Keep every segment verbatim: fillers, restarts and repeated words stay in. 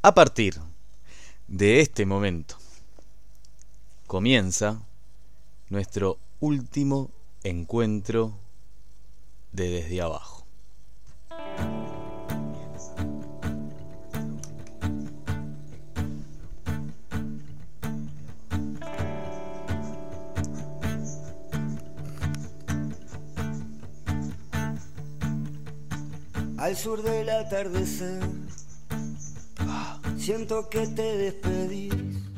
A partir de este momento comienza nuestro último encuentro de Desde Abajo. Al sur del atardecer, siento que te despedís.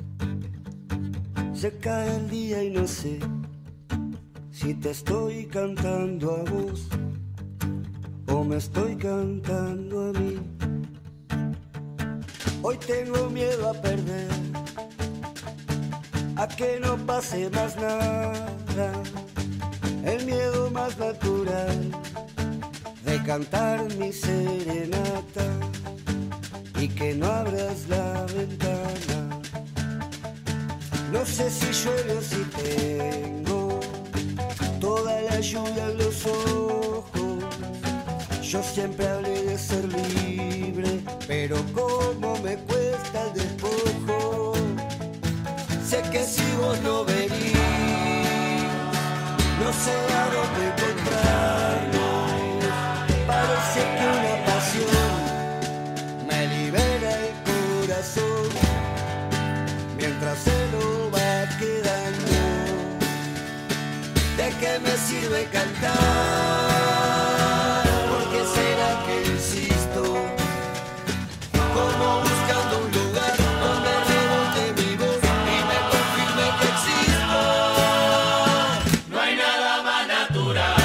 Se cae el día y no sé si te estoy cantando a vos o me estoy cantando a mí. Hoy tengo miedo a perder, a que no pase más nada. El miedo más natural de cantar mi serenata y que no abras la ventana. No sé si llueve o si tengo toda la lluvia en los ojos. Yo siempre hablé de ser libre, pero cómo me cuesta el despojo. Sé que si vos no venís, no sé a dónde encontrarnos. Parece que una pasión me libera el corazón mientras se lo va quedando. ¿De qué me sirve cantar? ¿Por qué será que insisto? Como buscando un lugar donde rebote mi voz y me confirme que existo. No hay nada más natural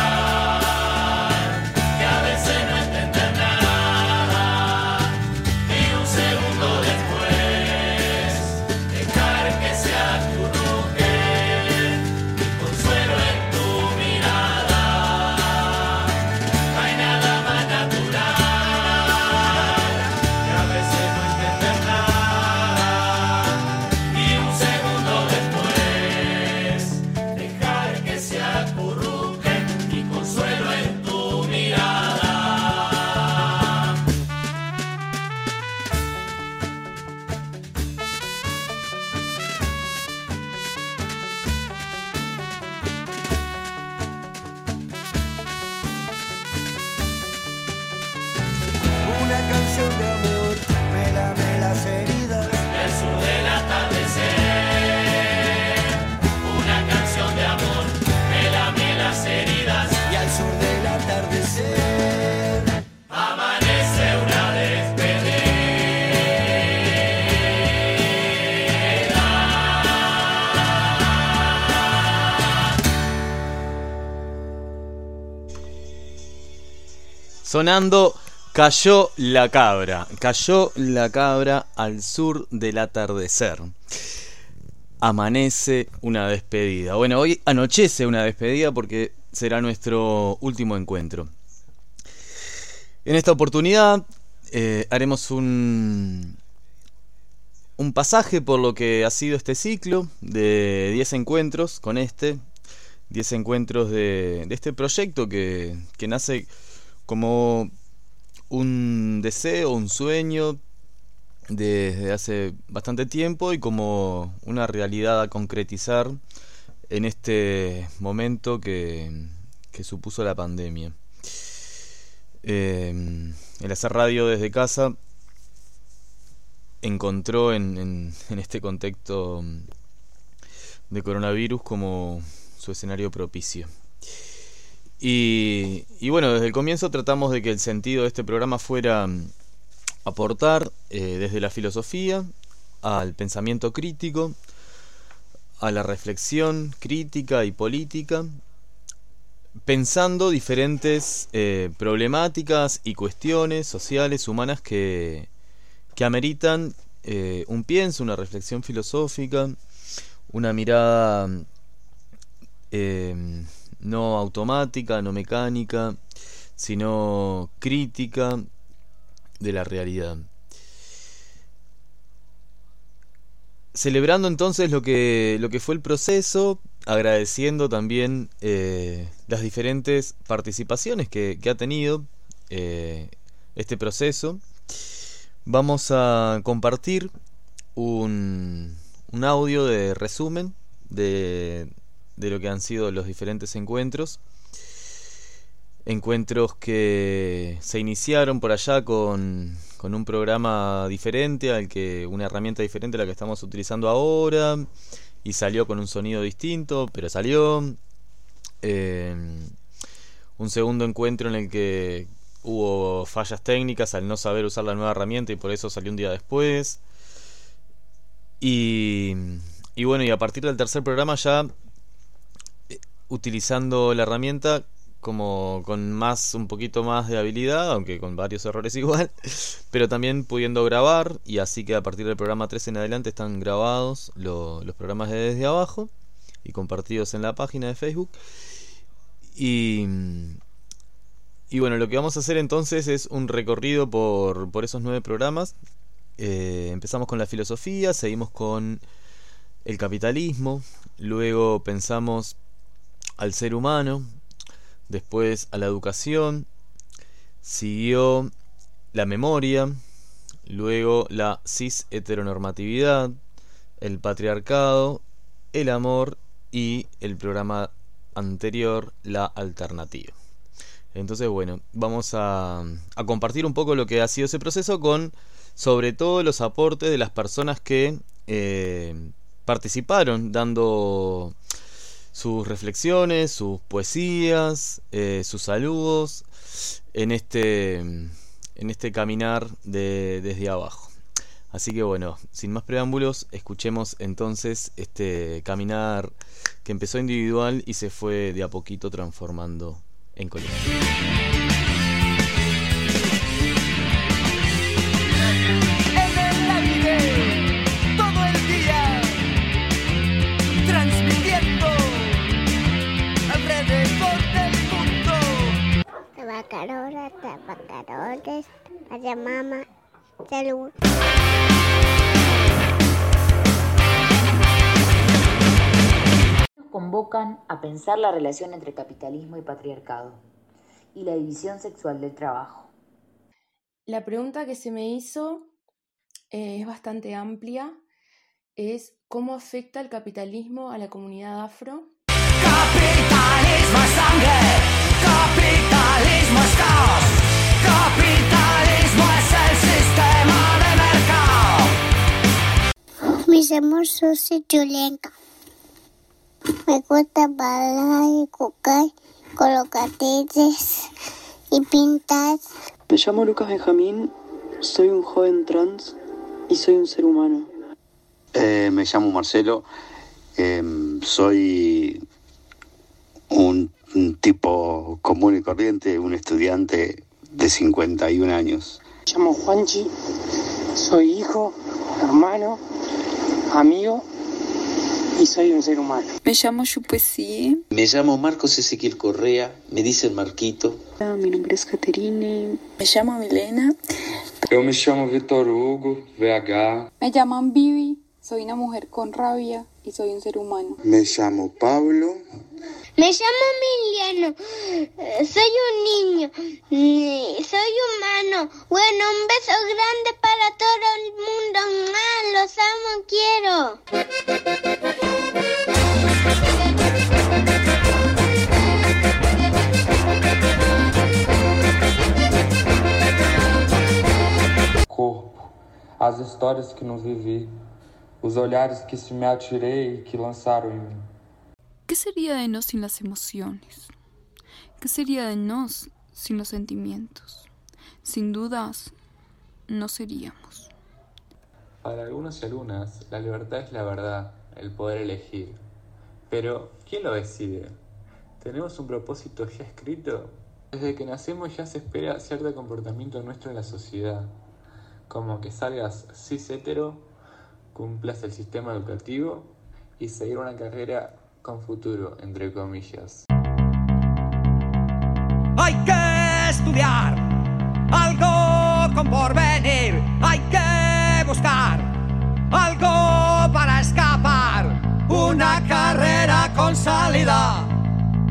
que a veces no entender nada y un segundo después dejar que se acurruque mi consuelo en tu mirada. No hay nada más natural que a veces no entender nada y un segundo después dejar que se acurruque mi consuelo en tu mirada. Una canción de amor me lame las heridas del sur del atardecer. Una canción de amor me lame las heridas y al sur del atardecer amanece una despedida. Sonando Cayó la cabra, cayó la cabra al sur del atardecer. Amanece una despedida. Bueno, hoy anochece una despedida porque será nuestro último encuentro. En esta oportunidad eh, haremos un, un pasaje por lo que ha sido este ciclo de diez encuentros con este, diez encuentros de, de este proyecto que, que nace como un deseo, un sueño desde hace bastante tiempo y como una realidad a concretizar en este momento que, que supuso la pandemia. Eh, el hacer radio desde casa encontró en, en, en este contexto de coronavirus como su escenario propicio. Y, y bueno, desde el comienzo tratamos de que el sentido de este programa fuera aportar eh, desde la filosofía al pensamiento crítico, a la reflexión crítica y política, pensando diferentes eh, problemáticas y cuestiones sociales, humanas que, que ameritan eh, un pienso, una reflexión filosófica, una mirada eh, no automática, no mecánica, sino crítica de la realidad. Celebrando entonces lo que, lo que fue el proceso, agradeciendo también eh, las diferentes participaciones que, que ha tenido eh, este proceso, Vamos a compartir un, un audio de resumen de, de lo que han sido los diferentes encuentros. Encuentros que se iniciaron por allá con, con un programa diferente, al que una herramienta diferente a la que estamos utilizando ahora, y salió con un sonido distinto, pero salió. Eh, un segundo encuentro en el que hubo fallas técnicas al no saber usar la nueva herramienta y por eso salió un día después. Y, y bueno, y a partir del tercer programa ya eh, utilizando la herramienta como con más, un poquito más de habilidad, aunque con varios errores igual, pero también pudiendo grabar, y así que a partir del programa tres en adelante están grabados lo, los programas de Desde Abajo y compartidos en la página de Facebook. Y, y bueno, lo que vamos a hacer entonces es un recorrido por, por esos nueve programas. Eh, empezamos con la filosofía, seguimos con el capitalismo, luego pensamos al ser humano, después a la educación, siguió la memoria, luego la cis-heteronormatividad, el patriarcado, el amor y el programa anterior, la alternativa. Entonces, bueno, vamos a, a compartir un poco lo que ha sido ese proceso con, sobre todo, los aportes de las personas que eh, participaron, dando sus reflexiones, sus poesías, eh, sus saludos en este, en este caminar de, desde abajo. Así que bueno, sin más preámbulos, escuchemos entonces este caminar que empezó individual y se fue de a poquito transformando en colectivo. Tabacarolas, tabacaroles, allá mamá, salud. Nos convocan a pensar la relación entre capitalismo y patriarcado y la división sexual del trabajo. La pregunta que se me hizo eh, es bastante amplia, es ¿cómo afecta el capitalismo a la comunidad afro? Capitalismo es sangre, capitalismo es caos, capitalismo es el sistema de mercado. Me llamo Susi Julenka. Me gusta bailar y jugar, colocar tetes y pintar. Me llamo Lucas Benjamín, soy un joven trans y soy un ser humano. Eh, me llamo Marcelo, eh, soy un, un tipo común y corriente, un estudiante de cincuenta y un años. Me llamo Juanchi, soy hijo, hermano, amigo y soy un ser humano. Me llamo Chupesí. Me llamo Marcos Ezequiel Correa, me dicen Marquito. Mi nombre es Caterine. Me llamo Milena. Eu me llamo Vitor Hugo, V H. Me llaman Vivi, soy una mujer con rabia y soy un ser humano. Me llamo Pablo. Me llamo Emiliano, soy un niño, soy humano. Bueno, un beso grande para todo el mundo. ¡Ah, los amo, quiero! Corpo, as histórias que não vivi, os olhares que se me atirei e que lançaram em mim. ¿Qué sería de nos sin las emociones? ¿Qué sería de nos sin los sentimientos? Sin dudas, no seríamos. Para algunos y algunas, la libertad es la verdad, el poder elegir. Pero, ¿quién lo decide? ¿Tenemos un propósito ya escrito? Desde que nacemos ya se espera cierto comportamiento nuestro en la sociedad, como que salgas cis hetero, cumplas el sistema educativo y seguir una carrera con futuro, entre comillas. Hay que estudiar algo con porvenir, hay que buscar algo para escapar, una carrera con salida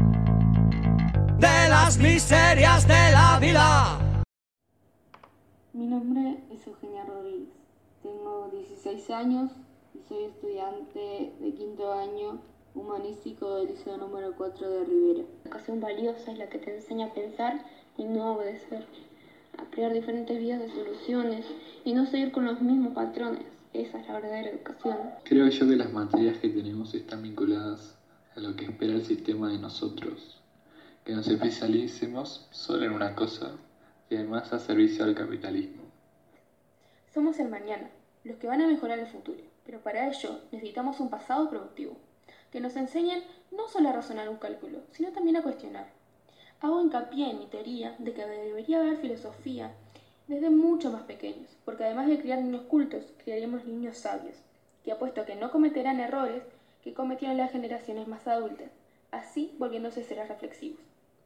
de las miserias de la vida. Mi nombre es Eugenia Rodríguez, tengo dieciséis años y soy estudiante de quinto año humanístico del Liceo número cuatro de Rivera. La educación valiosa es la que te enseña a pensar y no obedecer, a crear diferentes vías de soluciones y no seguir con los mismos patrones. Esa es la verdadera educación. Creo yo que las materias que tenemos están vinculadas a lo que espera el sistema de nosotros, que nos especialicemos solo en una cosa y además a servicio del capitalismo. Somos el mañana, los que van a mejorar el futuro, pero para ello necesitamos un pasado productivo, que nos enseñen no solo a razonar un cálculo, sino también a cuestionar. Hago hincapié en mi teoría de que debería haber filosofía desde mucho más pequeños, porque además de criar niños cultos, criaríamos niños sabios, que apuesto a que no cometerán errores que cometieron las generaciones más adultas, así volviéndose seres reflexivos.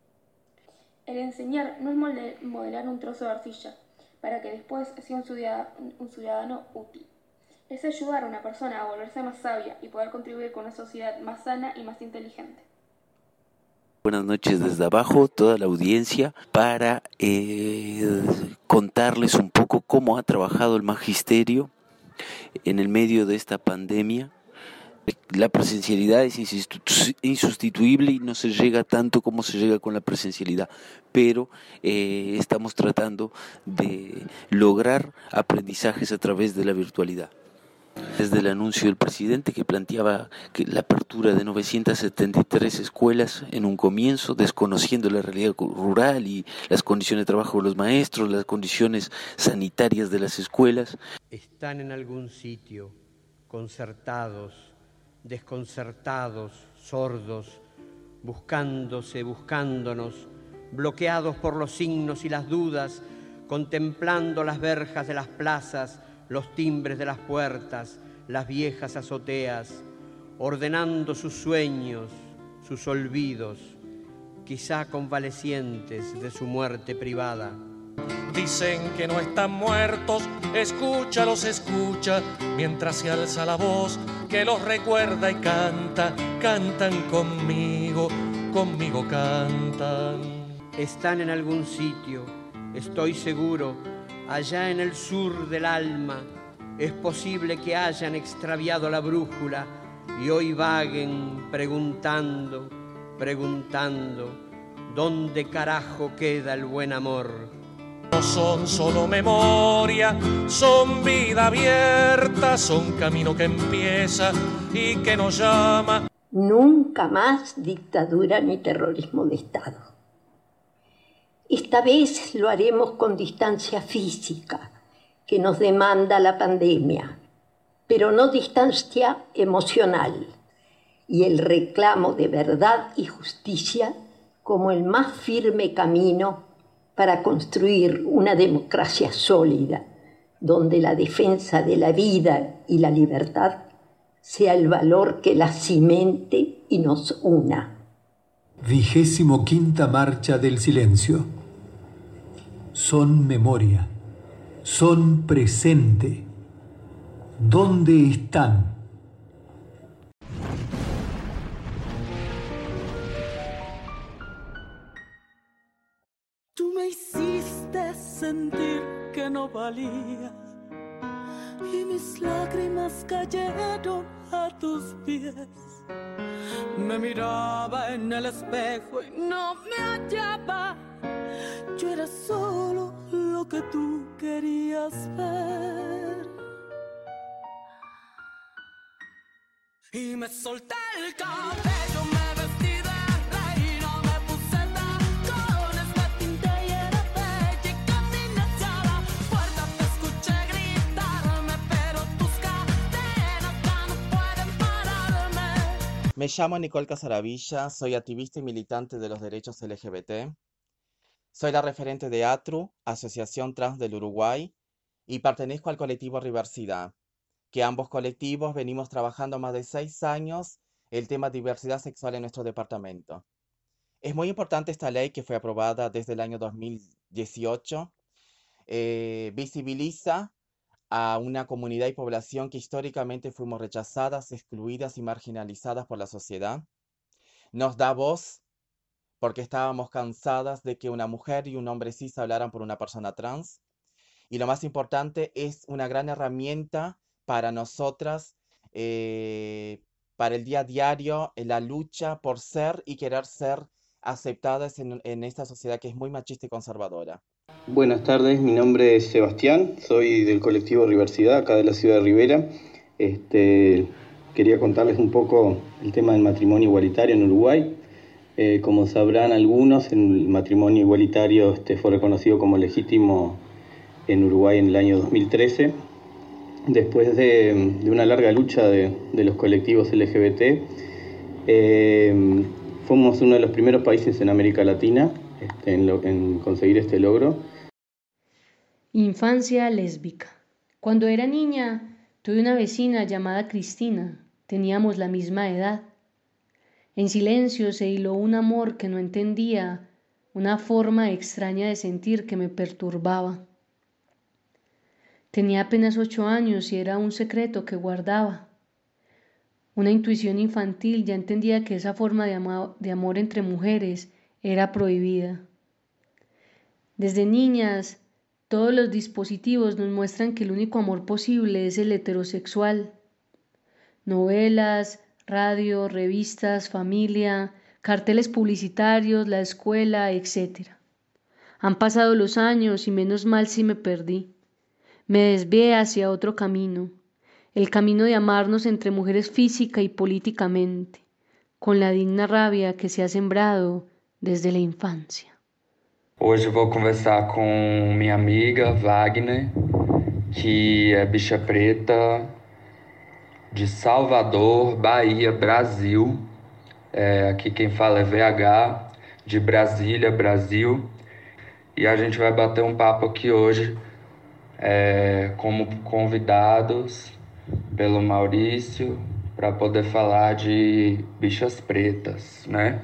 El enseñar no es modelar un trozo de arcilla para que después sea un ciudadano, un ciudadano útil. Es ayudar a una persona a volverse más sabia y poder contribuir con una sociedad más sana y más inteligente. Buenas noches desde abajo, toda la audiencia, para eh, contarles un poco cómo ha trabajado el magisterio en el medio de esta pandemia. La presencialidad es insustituible y no se llega tanto como se llega con la presencialidad, pero eh, estamos tratando de lograr aprendizajes a través de la virtualidad. Desde el anuncio del presidente que planteaba que la apertura de novecientas setenta y tres escuelas en un comienzo, desconociendo la realidad rural y las condiciones de trabajo de los maestros, las condiciones sanitarias de las escuelas. Están en algún sitio, concertados, desconcertados, sordos, buscándose, buscándonos, bloqueados por los signos y las dudas, contemplando las verjas de las plazas, los timbres de las puertas, las viejas azoteas, ordenando sus sueños, sus olvidos, quizá convalecientes de su muerte privada. Dicen que no están muertos, escúchalos, escucha, mientras se alza la voz que los recuerda y canta, cantan conmigo, conmigo cantan. Están en algún sitio, estoy seguro, allá en el sur del alma. Es posible que hayan extraviado la brújula y hoy vaguen preguntando, preguntando, ¿dónde carajo queda el buen amor? No son solo memoria, son vida abierta, son camino que empieza y que nos llama. Nunca más dictadura ni terrorismo de Estado. Esta vez lo haremos con distancia física que nos demanda la pandemia, pero no distancia emocional, y el reclamo de verdad y justicia como el más firme camino para construir una democracia sólida, donde la defensa de la vida y la libertad sea el valor que la cimente y nos una. Vigésimo quinta Marcha del Silencio. Son memoria, son presente. ¿Dónde están? Tú me hiciste sentir que no valía y mis lágrimas cayeron a tus pies. Me miraba en el espejo y no me hallaba. Yo era solo lo que tú querías ver. Y me solté el cabello, me vestí de reina, me puse tacones, me pinté y era bella y caminé hacia la puerta. Te escuché gritarme, pero tus cadenas ya no pueden pararme. Me llamo Nicole Casaravilla, soy activista y militante de los derechos L G B T. Soy la referente de ATRU, Asociación Trans del Uruguay, y pertenezco al colectivo Riversidad, que ambos colectivos venimos trabajando más de seis años el tema diversidad sexual en nuestro departamento. Es muy importante esta ley que fue aprobada desde el año dos mil dieciocho. Eh, visibiliza a una comunidad y población que históricamente fuimos rechazadas, excluidas y marginalizadas por la sociedad. Nos da voz porque estábamos cansadas de que una mujer y un hombre cis hablaran por una persona trans. y lo más importante, es una gran herramienta para nosotras, eh, para el día a diario, en la lucha por ser y querer ser aceptadas en, en esta sociedad que es muy machista y conservadora. Buenas tardes, mi nombre es Sebastián, soy del colectivo Riversidad, acá de la ciudad de Rivera. Este, quería contarles un poco el tema del matrimonio igualitario en Uruguay. Eh, como sabrán algunos, el matrimonio igualitario este, fue reconocido como legítimo en Uruguay en el año dos mil trece. Después de, de una larga lucha de, de los colectivos L G B T, eh, fuimos uno de los primeros países en América Latina este, en, lo, en conseguir este logro. Infancia lésbica. Cuando era niña, tuve una vecina llamada Cristina. Teníamos la misma edad. En silencio se hiló un amor que no entendía, una forma extraña de sentir que me perturbaba. Tenía apenas ocho años y era un secreto que guardaba. Una intuición infantil ya entendía que esa forma de, ama- de amor entre mujeres era prohibida. Desde niñas, todos los dispositivos nos muestran que el único amor posible es el heterosexual. Novelas, radio, revistas, familia, carteles publicitarios, la escuela, etcétera. Han pasado los años y menos mal si me perdí. Me desvié hacia otro camino, el camino de amarnos entre mujeres física y políticamente, con la digna rabia que se ha sembrado desde la infancia. Hoje vou conversar com minha amiga Wagner, que é bicha preta de Salvador, Bahia, Brasil. É, aqui quem fala é V H, de Brasília, Brasil. E a gente vai bater um papo aqui hoje é, como convidados pelo Maurício para poder falar de bichas pretas, né?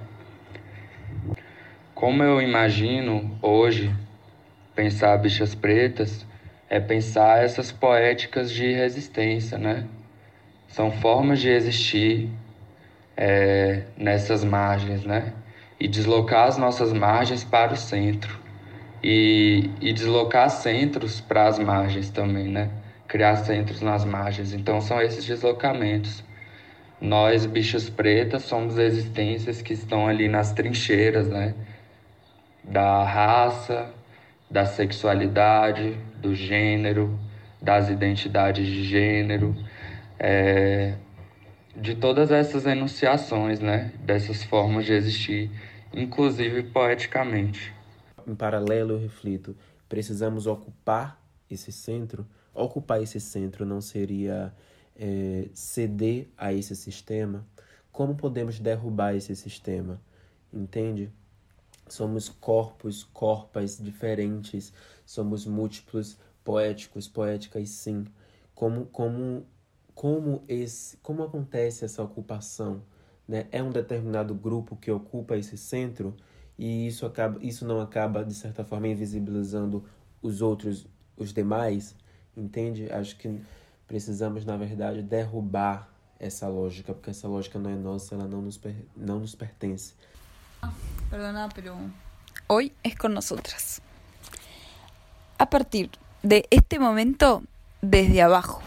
Como eu imagino hoje pensar bichas pretas é pensar essas poéticas de resistência, né? São formas de existir é, nessas margens, né? E deslocar as nossas margens para o centro. E, e deslocar centros para as margens também, né? Criar centros nas margens. Então são esses deslocamentos. Nós, bichas pretas, somos existências que estão ali nas trincheiras, né? Da raça, da sexualidade, do gênero, das identidades de gênero, é, de todas essas enunciações, né? Dessas formas de existir, inclusive poeticamente. Em paralelo, eu reflito, precisamos ocupar esse centro. Ocupar esse centro não seria é, ceder a esse sistema? Como podemos derrubar esse sistema? Entende? Somos corpos, corpas diferentes, somos múltiplos, poéticos, poéticas sim. Como, como, como, esse, como acontece essa ocupação? Né? É um determinado grupo que ocupa esse centro e isso, acaba, isso não acaba, de certa forma, invisibilizando os outros, os demais? Entende? Acho que precisamos, na verdade, derrubar essa lógica, porque essa lógica não é nossa, ela não nos, não nos pertence. Perdona, pero hoy es con nosotras. A partir de este momento, desde abajo.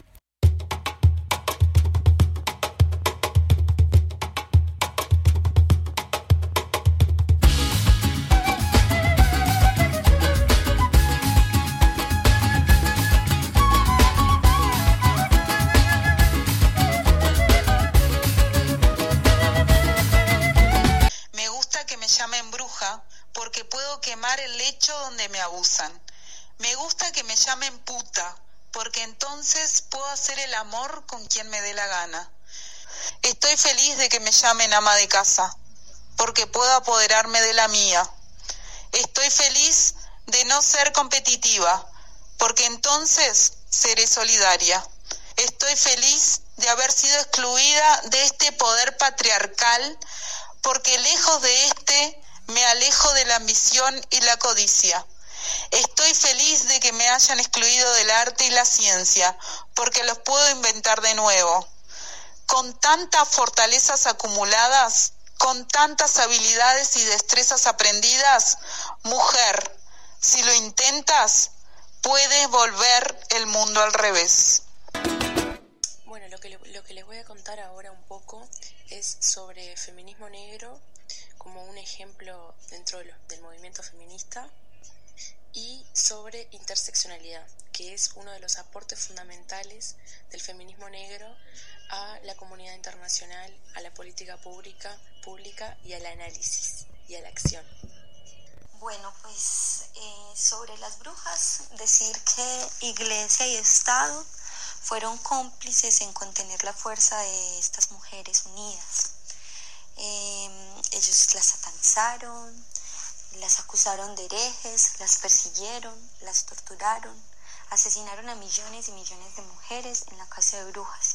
Porque puedo quemar el lecho donde me abusan. Me gusta que me llamen puta, porque entonces puedo hacer el amor con quien me dé la gana. Estoy feliz de que me llamen ama de casa, porque puedo apoderarme de la mía. Estoy feliz de no ser competitiva, porque entonces seré solidaria. Estoy feliz de haber sido excluida de este poder patriarcal, porque lejos de este me alejo de la ambición y la codicia. Estoy feliz de que me hayan excluido del arte y la ciencia, porque los puedo inventar de nuevo. Con tantas fortalezas acumuladas, con tantas habilidades y destrezas aprendidas, mujer, si lo intentas, puedes volver el mundo al revés. Bueno, lo que, lo que les voy a contar ahora un poco es sobre feminismo negro como un ejemplo dentro de lo, del movimiento feminista y sobre interseccionalidad, que es uno de los aportes fundamentales del feminismo negro a la comunidad internacional, a la política pública, pública y al análisis y a la acción. Bueno, pues eh, sobre las brujas, decir que Iglesia y Estado fueron cómplices en contener la fuerza de estas mujeres unidas. Eh, ellos las satanizaron, las acusaron de herejes, las persiguieron, las torturaron, asesinaron a millones y millones de mujeres en la casa de brujas.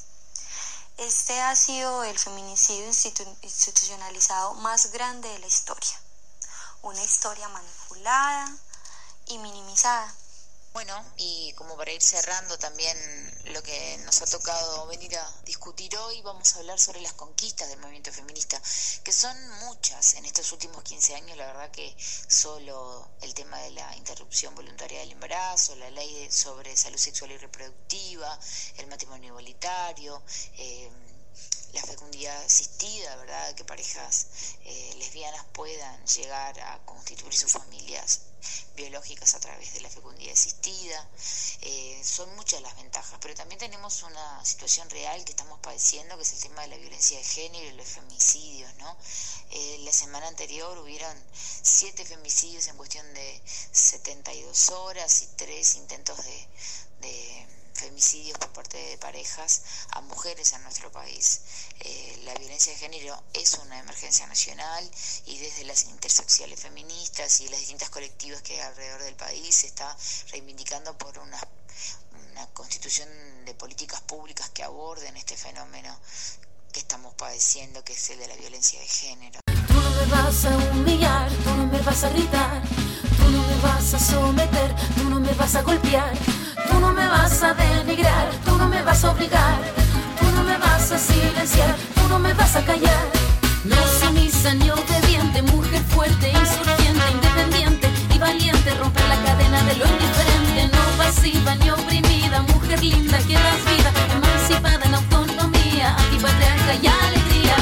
Este ha sido el feminicidio institu- institucionalizado más grande de la historia. Una historia manipulada y minimizada. Bueno, y como para ir cerrando también lo que nos ha tocado venir a discutir hoy, vamos a hablar sobre las conquistas del movimiento feminista, que son muchas en estos últimos quince años. La verdad que solo el tema de la interrupción voluntaria del embarazo, la ley de, sobre salud sexual y reproductiva, el matrimonio igualitario, eh, la fecundidad asistida, ¿verdad? Que parejas eh, lesbianas puedan llegar a constituir sus familias biológicas a través de la fecundidad asistida. Eh, son muchas las ventajas, pero también tenemos una situación real que estamos padeciendo, que es el tema de la violencia de género y los femicidios, ¿no? Eh, la semana anterior hubieron siete femicidios en cuestión de setenta y dos horas y tres intentos de, de femicidios por parte de parejas a mujeres en nuestro país. Eh, la violencia de género es una emergencia nacional y desde las interseccionales feministas y las distintas colectivas que hay alrededor del país se está reivindicando por una, una constitución de políticas públicas que aborden este fenómeno que estamos padeciendo, que es el de la violencia de género. Tú no me vas a humillar, tú no me vas a gritar, tú no me vas a someter, tú no me vas a golpear, tú no me vas a denigrar, tú no me vas a obligar, tú no me vas a silenciar, tú no me vas a callar. No sumisa ni obediente, mujer fuerte, insurgente, independiente y valiente, romper la cadena de lo indiferente, no pasiva ni oprimida, mujer linda que das vida, emancipada en autonomía, antipatriarca y alegría.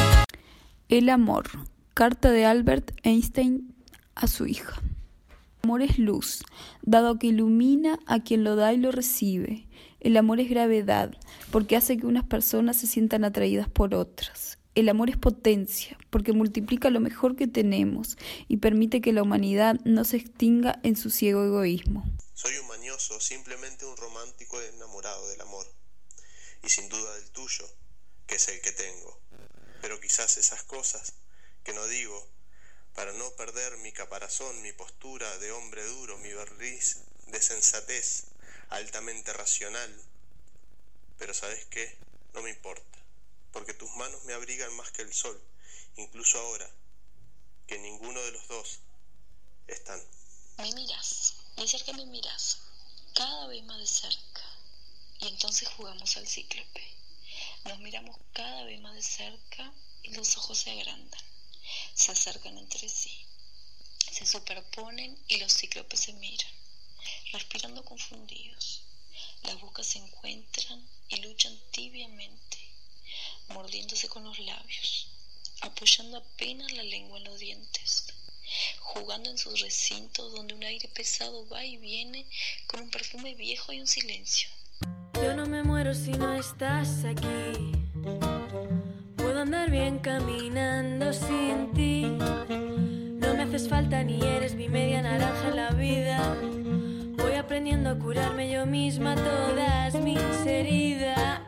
El amor. Carta de Albert Einstein a su hija. El amor es luz, dado que ilumina a quien lo da y lo recibe. El amor es gravedad, porque hace que unas personas se sientan atraídas por otras. El amor es potencia, porque multiplica lo mejor que tenemos y permite que la humanidad no se extinga en su ciego egoísmo. Soy un mañoso, simplemente un romántico enamorado del amor, y sin duda del tuyo, que es el que tengo. Pero quizás esas cosas que no digo, para no perder mi caparazón, mi postura de hombre duro, mi barniz de sensatez altamente racional. Pero ¿sabes qué? No me importa, porque tus manos me abrigan más que el sol, incluso ahora, que ninguno de los dos están. Me miras, de cerca me miras, cada vez más de cerca, y entonces jugamos al cíclope. Nos miramos cada vez más de cerca y los ojos se agrandan, se acercan entre sí, se superponen y los cíclopes se miran, respirando confundidos. Las bocas se encuentran y luchan tibiamente, mordiéndose con los labios, apoyando apenas la lengua en los dientes, jugando en sus recintos donde un aire pesado va y viene con un perfume viejo y un silencio. Yo no me muero si no estás aquí. Puedo andar bien caminando sin ti. No me haces falta ni eres mi media naranja en la vida. Voy aprendiendo a curarme yo misma todas mis heridas.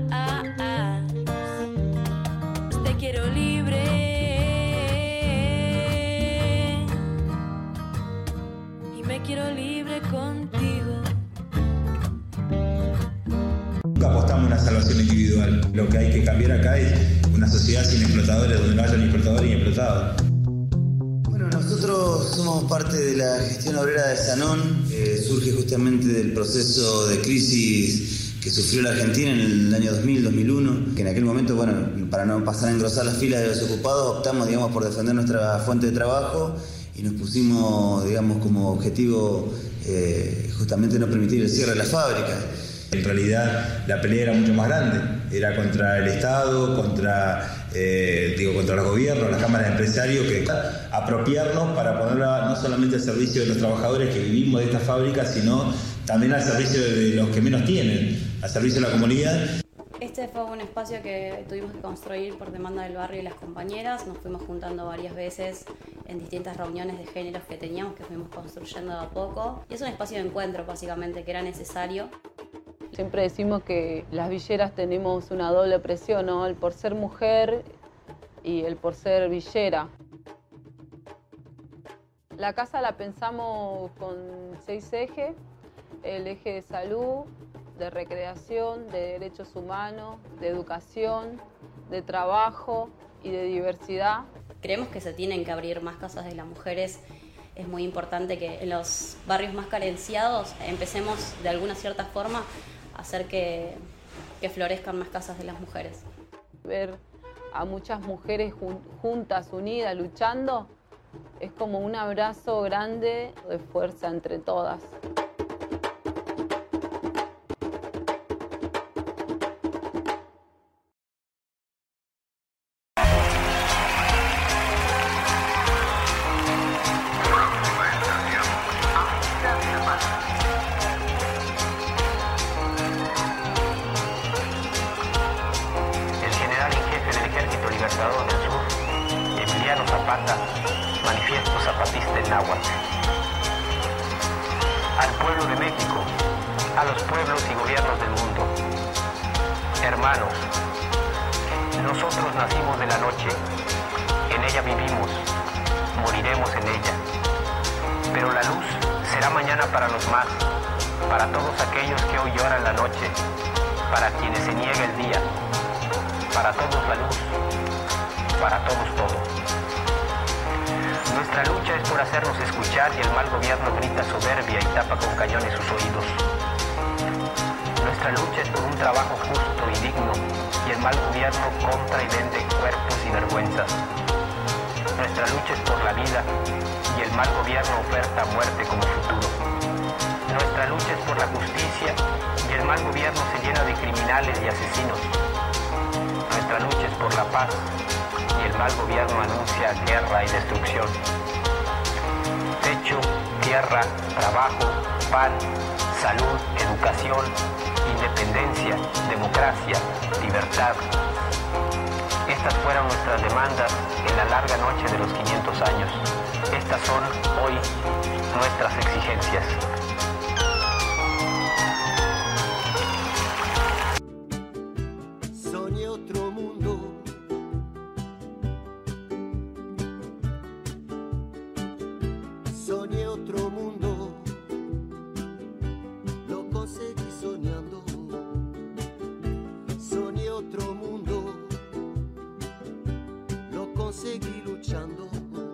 Te quiero libre y me quiero libre contigo. Nunca apostamos a una salvación individual. Lo que hay que cambiar acá es una sociedad sin explotadores, donde no haya ni explotadores ni explotados. Bueno, nosotros somos parte de la gestión obrera de Sanón, que surge justamente del proceso de crisis que sufrió la Argentina en el año dos mil, dos mil uno, que en aquel momento, bueno, para no pasar a engrosar las filas de los ocupados, optamos, digamos, por defender nuestra fuente de trabajo y nos pusimos, digamos, como objetivo eh, justamente no permitir el cierre de las fábricas. En realidad la pelea era mucho más grande, era contra el Estado, contra, eh, digo, contra los gobiernos, las cámaras de empresarios, que apropiarnos para ponerla no solamente al servicio de los trabajadores que vivimos de estas fábricas, sino también al servicio de los que menos tienen, al servicio de la comunidad. Este fue un espacio que tuvimos que construir por demanda del barrio y las compañeras. Nos fuimos juntando varias veces en distintas reuniones de géneros que teníamos, que fuimos construyendo de a poco. Y es un espacio de encuentro, básicamente, que era necesario. Siempre decimos que las villeras tenemos una doble presión, ¿no? El por ser mujer y el por ser villera. La casa la pensamos con seis ejes: el eje de salud, de recreación, de derechos humanos, de educación, de trabajo y de diversidad. Creemos que se tienen que abrir más casas de las mujeres. Es muy importante que en los barrios más carenciados empecemos de alguna cierta forma a hacer que, que florezcan más casas de las mujeres. Ver a muchas mujeres jun- juntas, unidas, luchando, es como un abrazo grande de fuerza entre todas. El general en jefe del Ejército Libertador del Sur, Emiliano Zapata, manifiesto zapatista en náhuatl. Al pueblo de México, a los pueblos y gobiernos del mundo. Hermanos, nosotros nacimos de la noche, en ella vivimos, moriremos en ella. Pero la luz será mañana para los más, para todos aquellos que hoy lloran la noche, para quienes se niega el día, para todos la luz, para todos todo. Nuestra lucha es por hacernos escuchar y el mal gobierno grita soberbia y tapa con cañones sus oídos. Nuestra lucha es por un trabajo justo y digno y el mal gobierno compra y vende cuerpos y vergüenzas. Nuestra lucha es por la vida y el mal gobierno oferta muerte como futuro. Nuestra lucha es por la justicia y el mal gobierno se llena de criminales y asesinos. Nuestra lucha es por la paz y el mal gobierno anuncia guerra y destrucción. Techo, tierra, trabajo, pan, salud, educación, independencia, democracia, libertad. Estas fueron nuestras demandas en la larga noche de los quinientos años. Estas son hoy nuestras exigencias. Soñé otro mundo, soñé otro mundo, lo conseguí soñando. Soñé otro mundo, lo conseguí luchando.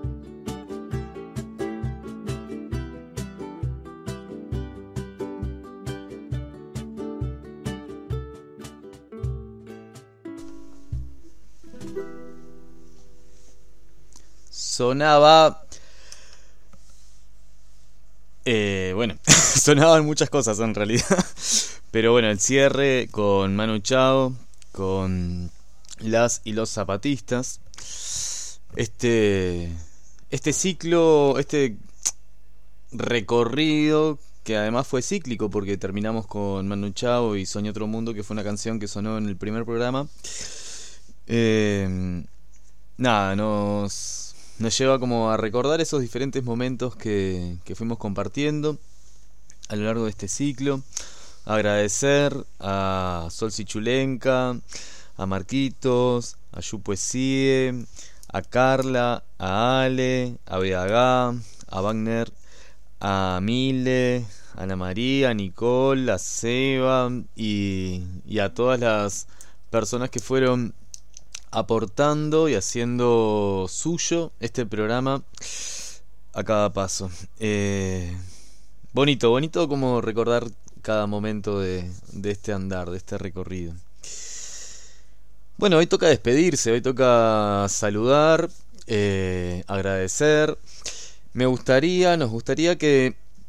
Sonaba... Eh, bueno, sonaban muchas cosas en realidad. Pero bueno, el cierre con Manu Chao, con las y los zapatistas. Este, este ciclo, este recorrido, que además fue cíclico porque terminamos con Manu Chao y Soñé Otro Mundo, que fue una canción que sonó en el primer programa. Eh, nada, nos... nos lleva como a recordar esos diferentes momentos que, que fuimos compartiendo a lo largo de este ciclo. Agradecer a Sol Sichulenka, a Marquitos, a Yu Poesíe, a Carla, a Ale, a Beagá, a Wagner, a Mile, a Ana María, a Nicole, a Seba y, y a todas las personas que fueron aportando y haciendo suyo este programa a cada paso. Eh, bonito, bonito como recordar cada momento de, de este andar, de este recorrido. Bueno, hoy toca despedirse, hoy toca saludar, eh, agradecer. Me gustaría, nos gustaría que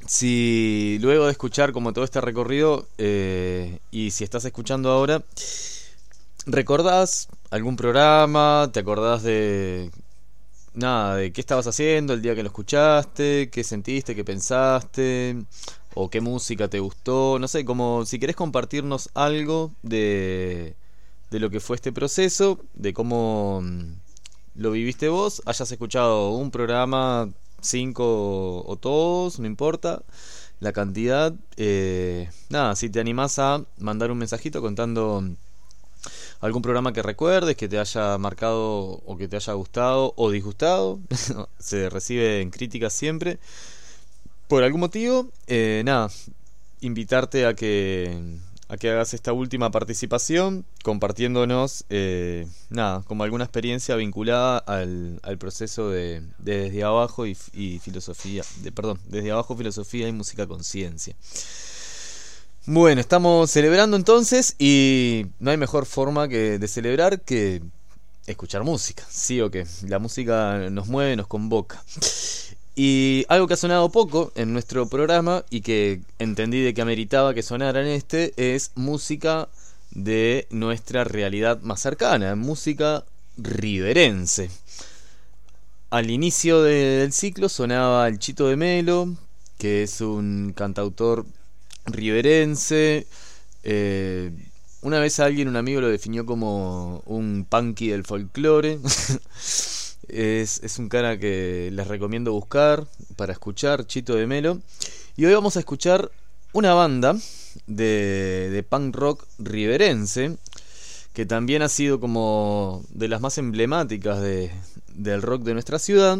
si luego de escuchar como todo este recorrido, eh, y si estás escuchando ahora, ¿recordás algún programa? ¿Te acordás de nada, de qué estabas haciendo el día que lo escuchaste? ¿Qué sentiste? ¿Qué pensaste? ¿O qué música te gustó? No sé, como si querés compartirnos algo de, de lo que fue este proceso, de cómo mm, lo viviste vos, hayas escuchado un programa, cinco o todos, no importa la cantidad. Eh, nada, si te animás a mandar un mensajito contando algún programa que recuerdes, que te haya marcado o que te haya gustado o disgustado. Se reciben críticas siempre por algún motivo. Eh, nada, invitarte a que a que hagas esta última participación compartiéndonos, eh, nada, como alguna experiencia vinculada al, al proceso de, de Desde Abajo y, y filosofía, de, perdón, Desde Abajo, filosofía y música conciencia. Bueno, estamos celebrando entonces y no hay mejor forma que de celebrar que escuchar música, sí o qué. La música nos mueve, nos convoca. Y algo que ha sonado poco en nuestro programa y que entendí de que ameritaba que sonara en este es música de nuestra realidad más cercana, música riverense. Al inicio de- del ciclo sonaba el Chito de Melo, que es un cantautor riverense. Eh, una vez alguien, un amigo, lo definió como un punky del folclore. es, es un cara que les recomiendo buscar para escuchar, Chito de Melo. Y hoy vamos a escuchar una banda de, de punk rock riverense, que también ha sido como de las más emblemáticas de, del rock de nuestra ciudad.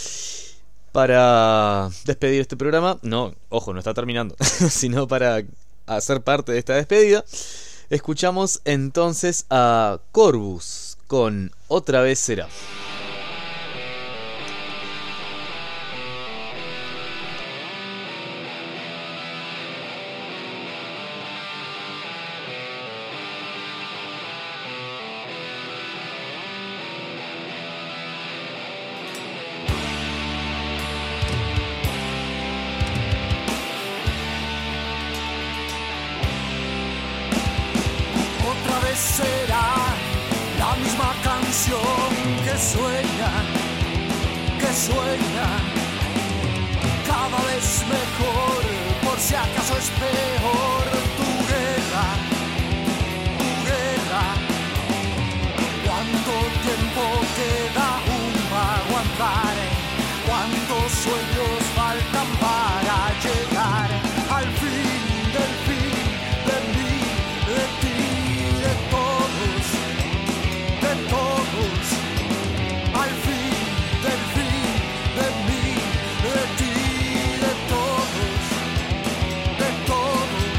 Para despedir este programa, no, ojo, no está terminando, sino para hacer parte de esta despedida, escuchamos entonces a Corvus con Otra vez será. Otra vez será la misma canción que sueña, que sueña, cada vez mejor, por si acaso es peor tu guerra, tu guerra. ¿Cuánto tiempo queda aún para aguantar? ¿Cuántos sueños faltan para llegar al fin del fin de mí, de ti, de todos, de todos, al fin del fin de mí, de ti, de todos, de todos?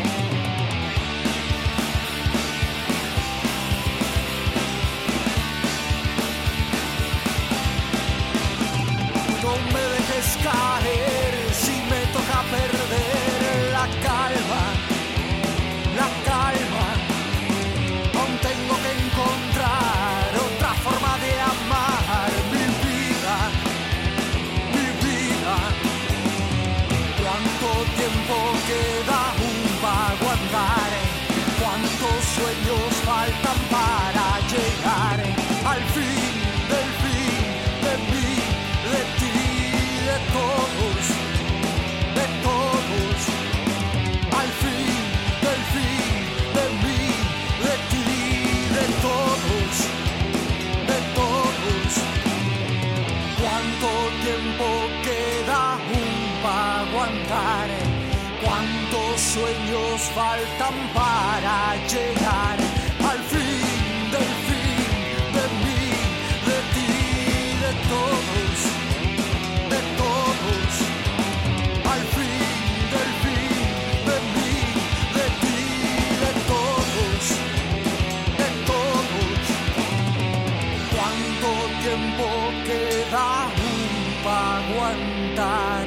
No me dejes caer si me toca perder la calma, la calma. Aún tengo que encontrar otra forma de amar mi vida, mi vida. ¿Cuánto tiempo queda aún para aguantar? ¿Cuántos sueños faltan para llegar al fin del fin de mí, de ti, de todos, de todos? Al fin del fin de mí, de ti, de todos, de todos. ¿Cuánto tiempo queda aún para aguantar? ¿Cuántos sueños faltan para llegar al fin del fin de mí, de ti, de todos, de todos? Al fin del fin de mí, de ti, de todos, de todos. ¿Cuánto tiempo queda aún para aguantar?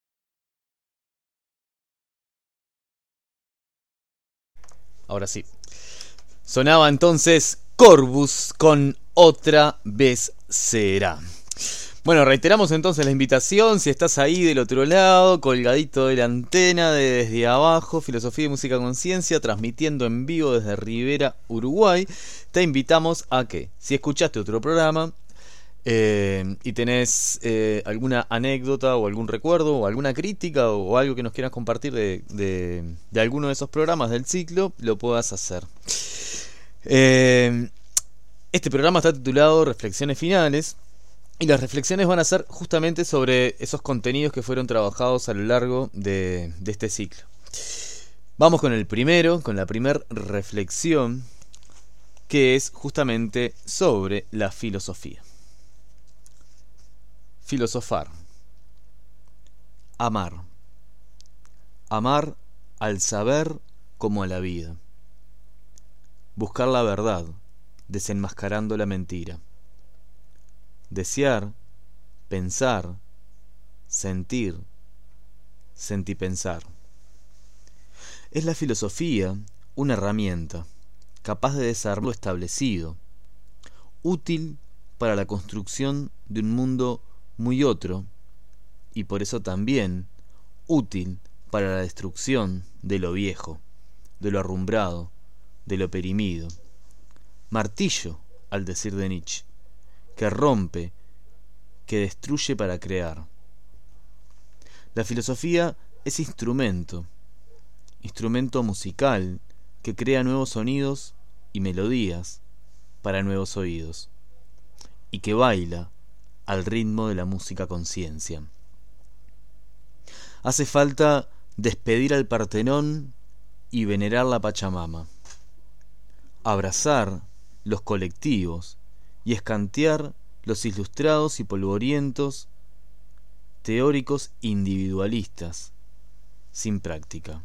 Ahora sí. Sonaba entonces Corvus con Otra vez será. Bueno, reiteramos entonces la invitación, si estás ahí del otro lado, colgadito de la antena de Desde Abajo, Filosofía y Música Conciencia, transmitiendo en vivo desde Rivera, Uruguay, te invitamos a que, si escuchaste otro programa eh, y tenés eh, alguna anécdota o algún recuerdo o alguna crítica o, o algo que nos quieras compartir de, de, de alguno de esos programas del ciclo, lo puedas hacer. Eh, este programa está titulado Reflexiones Finales. Y las reflexiones van a ser justamente sobre esos contenidos que fueron trabajados a lo largo de, de este ciclo. Vamos con el primero, con la primera reflexión, que es justamente sobre la filosofía. Filosofar. Amar. Amar al saber como a la vida. Buscar la verdad, desenmascarando la mentira. Desear, pensar, sentir, sentipensar. Es la filosofía una herramienta capaz de desarrollar lo establecido, útil para la construcción de un mundo muy otro y por eso también útil para la destrucción de lo viejo, de lo arrumbrado, de lo perimido. Martillo, al decir de Nietzsche, que rompe, que destruye para crear. La filosofía es instrumento, instrumento musical que crea nuevos sonidos y melodías para nuevos oídos, y que baila al ritmo de la música conciencia. Hace falta despedir al Partenón y venerar la Pachamama, abrazar los colectivos y escantear los ilustrados y polvorientos teóricos individualistas sin práctica.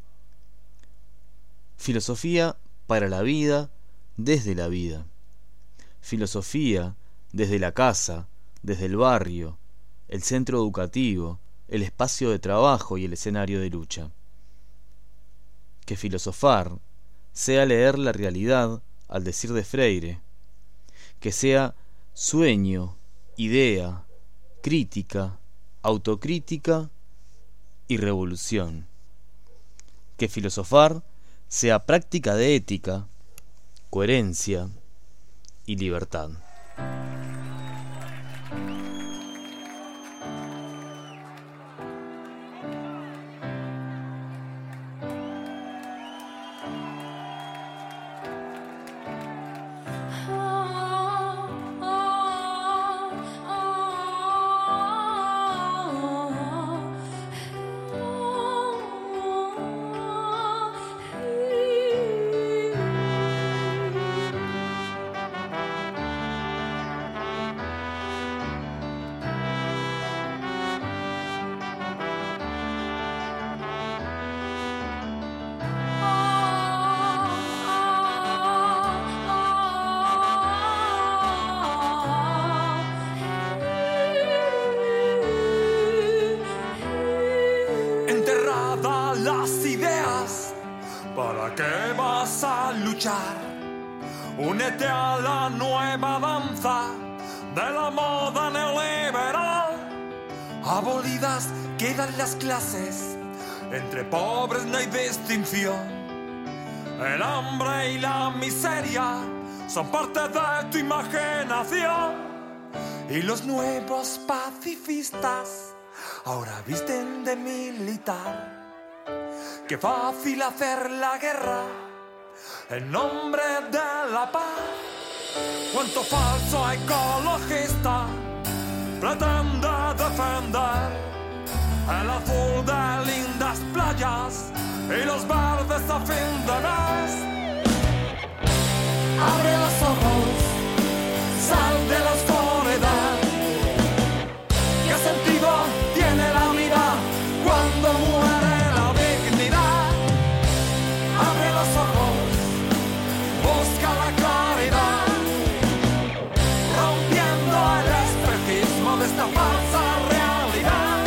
Filosofía para la vida desde la vida. Filosofía desde la casa, desde el barrio, el centro educativo, el espacio de trabajo y el escenario de lucha. Que filosofar sea leer la realidad al decir de Freire, que sea sueño, idea, crítica, autocrítica y revolución. Que filosofar sea práctica de ética, coherencia y libertad. Enterradas las ideas, ¿para qué vas a luchar? Únete a la nueva danza de la moda neoliberal. Abolidas quedan las clases, entre pobres no hay distinción. El hambre y la miseria son parte de tu imaginación. Y los nuevos pacifistas ahora visten de militar. Qué fácil hacer la guerra en nombre de la paz. Cuánto falso ecologista pretende defender el azul de lindas playas y los verdes a fin de mes. Abre los ojos, sal de la oscuridad. ¿Qué sentido tiene la vida cuando muere la dignidad? Abre los ojos, busca la claridad, rompiendo el espejismo de esta falsa realidad.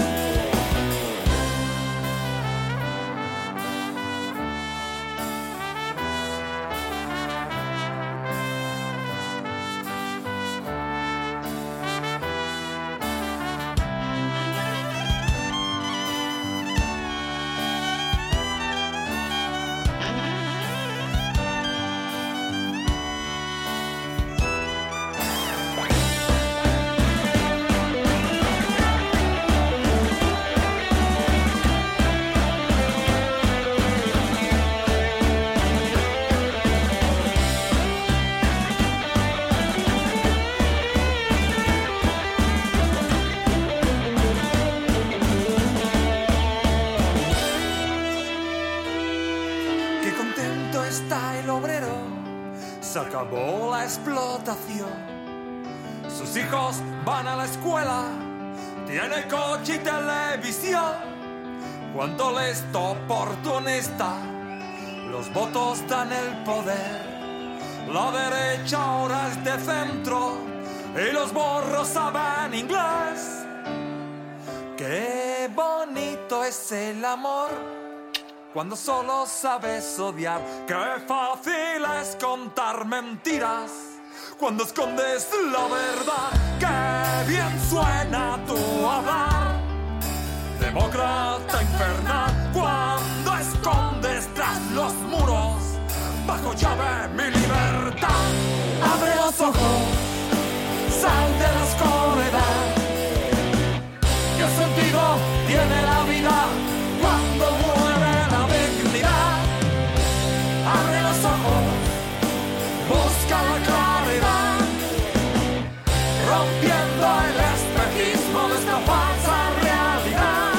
o la explotación. Sus hijos van a la escuela, tienen coche y televisión. Cuando les oportunista, los votos dan el poder. La derecha ahora es de centro y los borros saben inglés. Qué bonito es el amor cuando solo sabes odiar. Qué fácil es contar mentiras cuando escondes la verdad. Qué bien suena tu hablar, demócrata infernal, cuando escondes tras los muros bajo llave mi libertad. Abre los ojos, sal de la oscuridad. ¿Qué sentido tiene la vida cuando muere la dignidad? Abre los ojos, busca la claridad, rompiendo el espejismo de esta falsa realidad.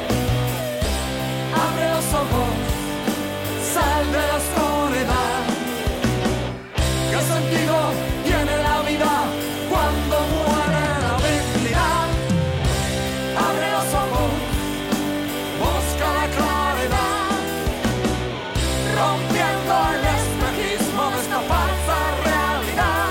Abre los ojos, sal de la oscuridad. ¿Qué sentido tiene la vida cuando muere la dignidad? Abre los ojos, busca la claridad, rompiendo el espejismo de esta falsa realidad.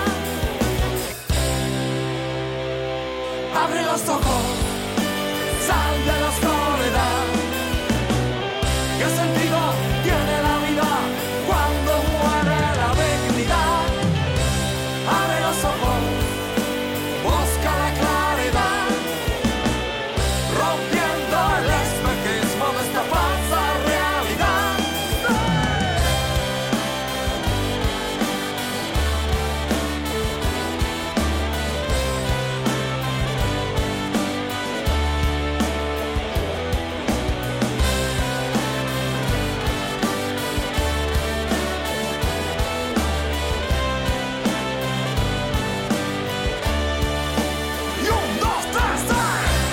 Abre los ojos, sal de la oscuridad. ¿Qué sentido tiene la vida cuando muere la dignidad? Abre los ojos, busca la claridad, rompiendo el espejismo de esta falsa realidad. Y un, dos, tres, tres.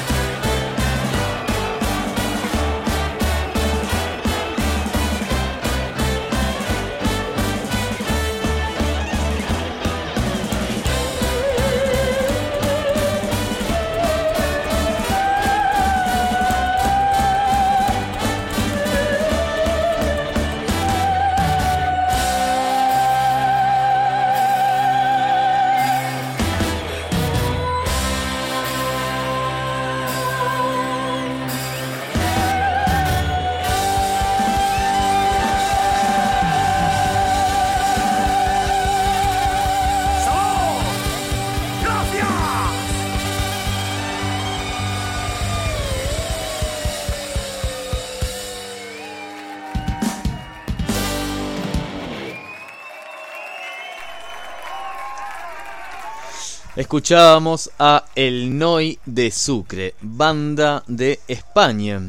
Escuchábamos a El Noi de Sucre, banda de España,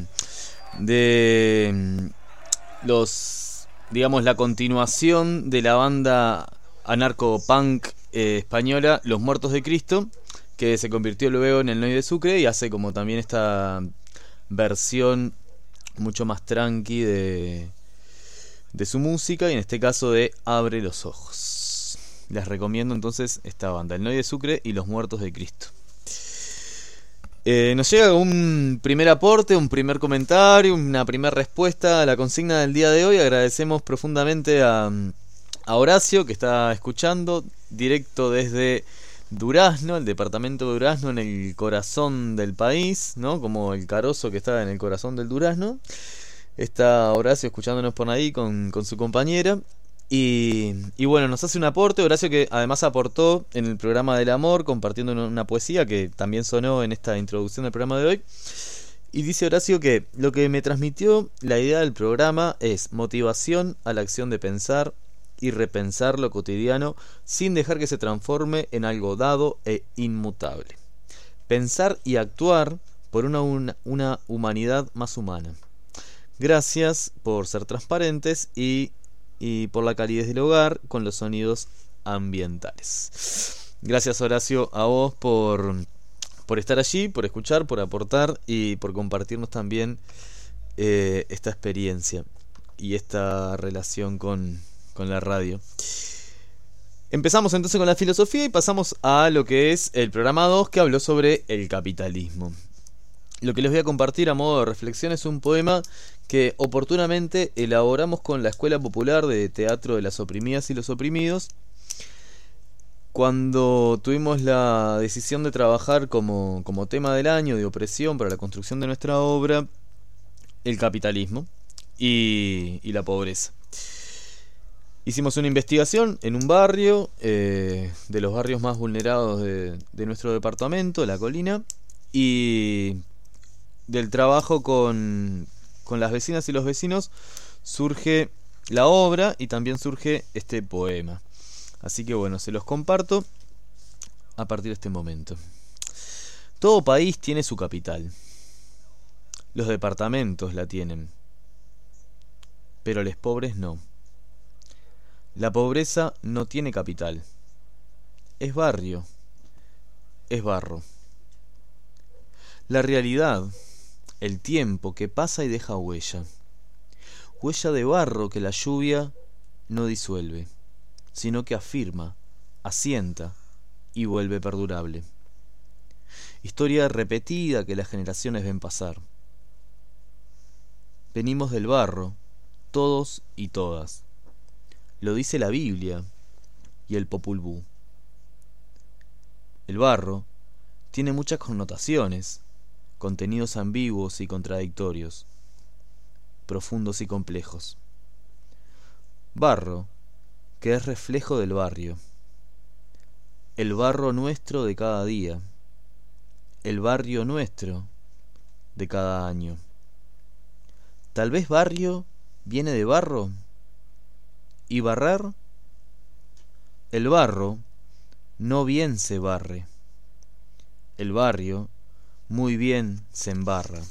de los, digamos, la continuación de la banda anarco-punk eh, española Los Muertos de Cristo, que se convirtió luego en El Noi de Sucre y hace como también esta versión mucho más tranqui de, de su música, y en este caso de Abre los Ojos. Les recomiendo entonces esta banda, El Noi de Sucre y Los Muertos de Cristo. Eh, nos llega un primer aporte, un primer comentario, una primera respuesta a la consigna del día de hoy. Agradecemos profundamente a, a Horacio, que está escuchando directo desde Durazno, el departamento de Durazno, en el corazón del país, ¿no? Como el carozo que está en el corazón del Durazno. Está Horacio escuchándonos por ahí con, con su compañera. Y, y bueno, nos hace un aporte, Horacio, que además aportó en el programa del amor, compartiendo una poesía que también sonó en esta introducción del programa de hoy. Y dice Horacio que lo que me transmitió la idea del programa es motivación a la acción de pensar y repensar lo cotidiano sin dejar que se transforme en algo dado e inmutable. Pensar y actuar por una, una, una humanidad más humana. Gracias por ser transparentes y... y por la calidez del hogar con los sonidos ambientales. Gracias, Horacio, a vos por, por estar allí, por escuchar, por aportar y por compartirnos también eh, esta experiencia y esta relación con, con la radio. Empezamos entonces con la filosofía y pasamos a lo que es el programa dos, que habló sobre el capitalismo. Lo que les voy a compartir a modo de reflexión es un poema que oportunamente elaboramos con la Escuela Popular de Teatro de las Oprimidas y los Oprimidos, cuando tuvimos la decisión de trabajar como, como tema del año de opresión para la construcción de nuestra obra, el capitalismo y, y la pobreza. Hicimos una investigación en un barrio, eh, de los barrios más vulnerados de, de nuestro departamento, La Colina, y del trabajo con, con las vecinas y los vecinos surge la obra y también surge este poema. Así que bueno, se los comparto a partir de este momento. Todo país tiene su capital. Los departamentos la tienen, pero los pobres no. La pobreza no tiene capital. Es barrio, es barro. La realidad, el tiempo que pasa y deja huella. Huella de barro que la lluvia no disuelve, sino que afirma, asienta y vuelve perdurable. Historia repetida que las generaciones ven pasar. Venimos del barro, todos y todas. Lo dice la Biblia y el Popol Vuh. El barro tiene muchas connotaciones, contenidos ambiguos y contradictorios, profundos y complejos. Barro, que es reflejo del barrio. El barro nuestro de cada día. El barrio nuestro de cada año. Tal vez barrio viene de barro. ¿Y barrer? El barro no bien se barre. El barrio muy bien se embarra.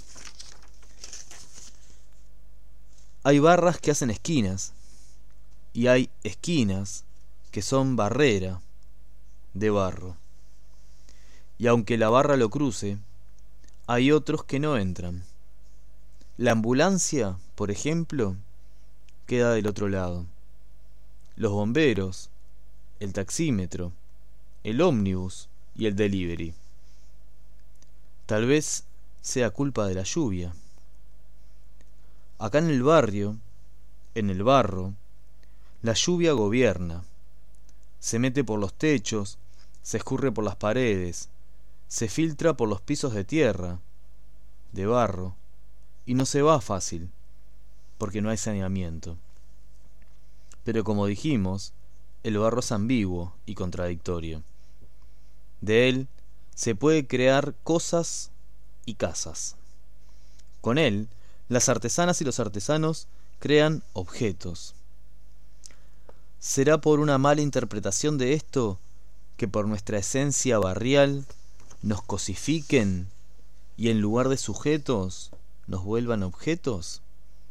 Hay barras que hacen esquinas, y hay esquinas que son barrera de barro. Y aunque la barra lo cruce, hay otros que no entran. La ambulancia, por ejemplo, queda del otro lado. Los bomberos, el taxímetro, el ómnibus y el delivery. Tal vez sea culpa de la lluvia. Acá en el barrio, en el barro, la lluvia gobierna. Se mete por los techos, se escurre por las paredes, se filtra por los pisos de tierra, de barro, y no se va fácil, porque no hay saneamiento. Pero como dijimos, el barro es ambiguo y contradictorio. De él se puede crear cosas y casas. Con él, las artesanas y los artesanos crean objetos. ¿Será por una mala interpretación de esto que por nuestra esencia barrial nos cosifiquen y en lugar de sujetos nos vuelvan objetos?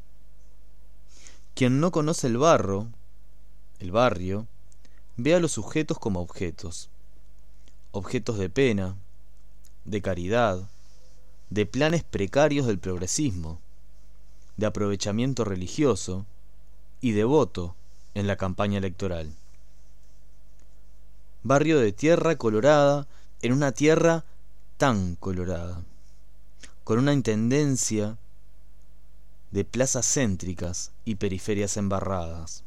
Quien no conoce el barro, el barrio, ve a los sujetos como objetos. Objetos de pena, de caridad, de planes precarios del progresismo, de aprovechamiento religioso y de voto en la campaña electoral. Barrio de tierra colorada en una tierra tan colorada, con una intendencia de plazas céntricas y periferias embarradas.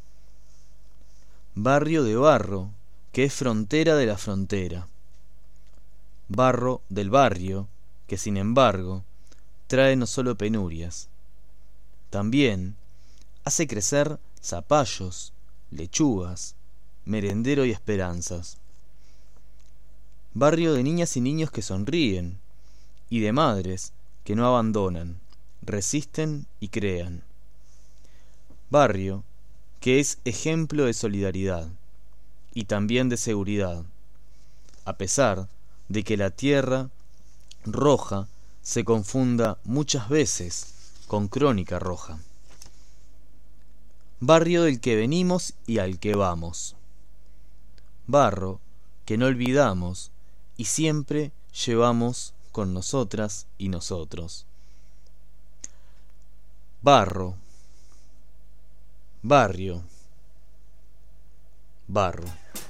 Barrio de barro, que es frontera de la frontera. Barro del barrio, que sin embargo trae no solo penurias, también hace crecer zapallos, lechugas, merendero y esperanzas. Barrio de niñas y niños que sonríen, y de madres que no abandonan, resisten y crean. Barrio que es ejemplo de solidaridad y también de seguridad, a pesar de que la tierra roja se confunda muchas veces con crónica roja. Barrio del que venimos y al que vamos. Barro que no olvidamos y siempre llevamos con nosotras y nosotros. Barro, barrio, barro.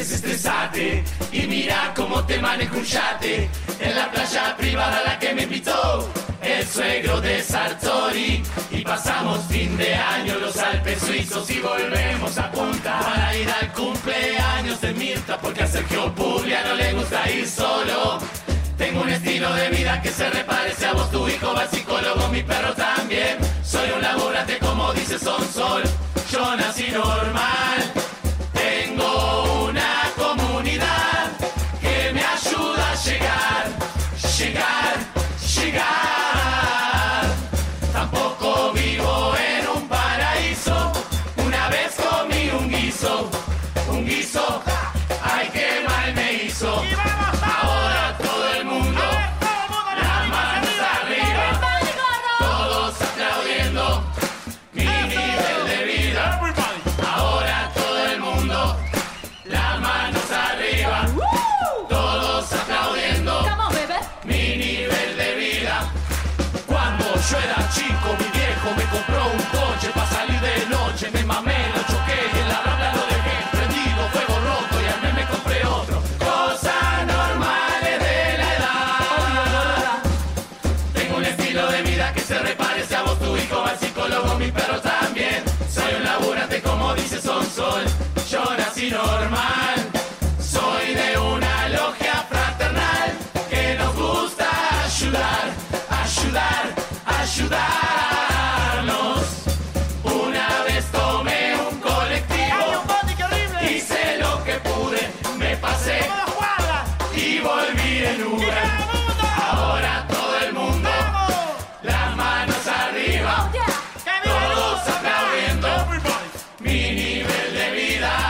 desestresate y mira cómo te manejo un yate en la playa privada a la que me invitó el suegro de Sartori. Y pasamos fin de año los Alpes suizos y volvemos a Punta para ir al cumpleaños de Mirta, porque a Sergio Puglia no le gusta ir solo. Tengo un estilo de vida que se reparece a vos, tu hijo va al psicólogo, mi perro también. Soy un laburante como dice Sonsol, yo nací normal. Tengo una comunidad que me ayuda a llegar, llegar, llegar. Tampoco vivo en un paraíso, una vez comí un guiso, un guiso, ay qué mal me hizo. Ahora todo el mundo, las manos arriba, todos aplaudiendo mi nivel de vida. Ahora todo el mundo, las manos arriba, todos aplaudiendo mi nivel de vida. Cuando yo era chico, mi viejo me compró un coche para salir de noche. Me mamé, lo choqué y en la rambla lo dejé prendido, fuego roto y al mes me compré otro. Cosas normales de la edad. Tengo un estilo de vida que se reparece a vos, tu hijo va al psicólogo, mi perro también. Soy un laburante como dice Sonsol, yo nací normal. Soy de una logia fraternal que nos gusta ayudar, ayudar, ayudarnos. Una vez tomé un colectivo, hice lo que pude, me pasé y volví en Uber. Ahora todo el mundo, las manos arriba, todos aplaudiendo mi nivel de vida.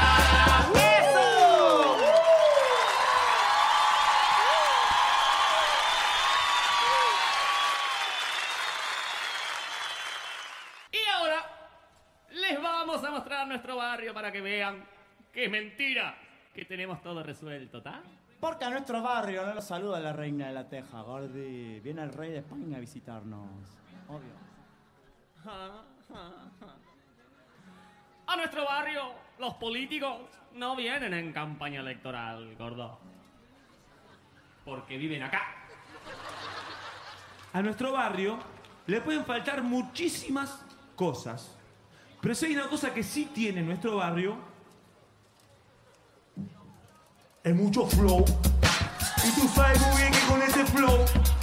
Y ahora les vamos a mostrar nuestro barrio para que vean que es mentira, que tenemos todo resuelto, ¿tá? Porque a nuestro barrio no lo saluda la reina de la teja, Gordi. Viene el rey de España a visitarnos. Obvio. A nuestro barrio, los políticos no vienen en campaña electoral, gordo. Porque viven acá. A nuestro barrio le pueden faltar muchísimas cosas. Pero si hay una cosa que sí tiene nuestro barrio, es mucho flow. Y tú sabes muy bien que con ese flow,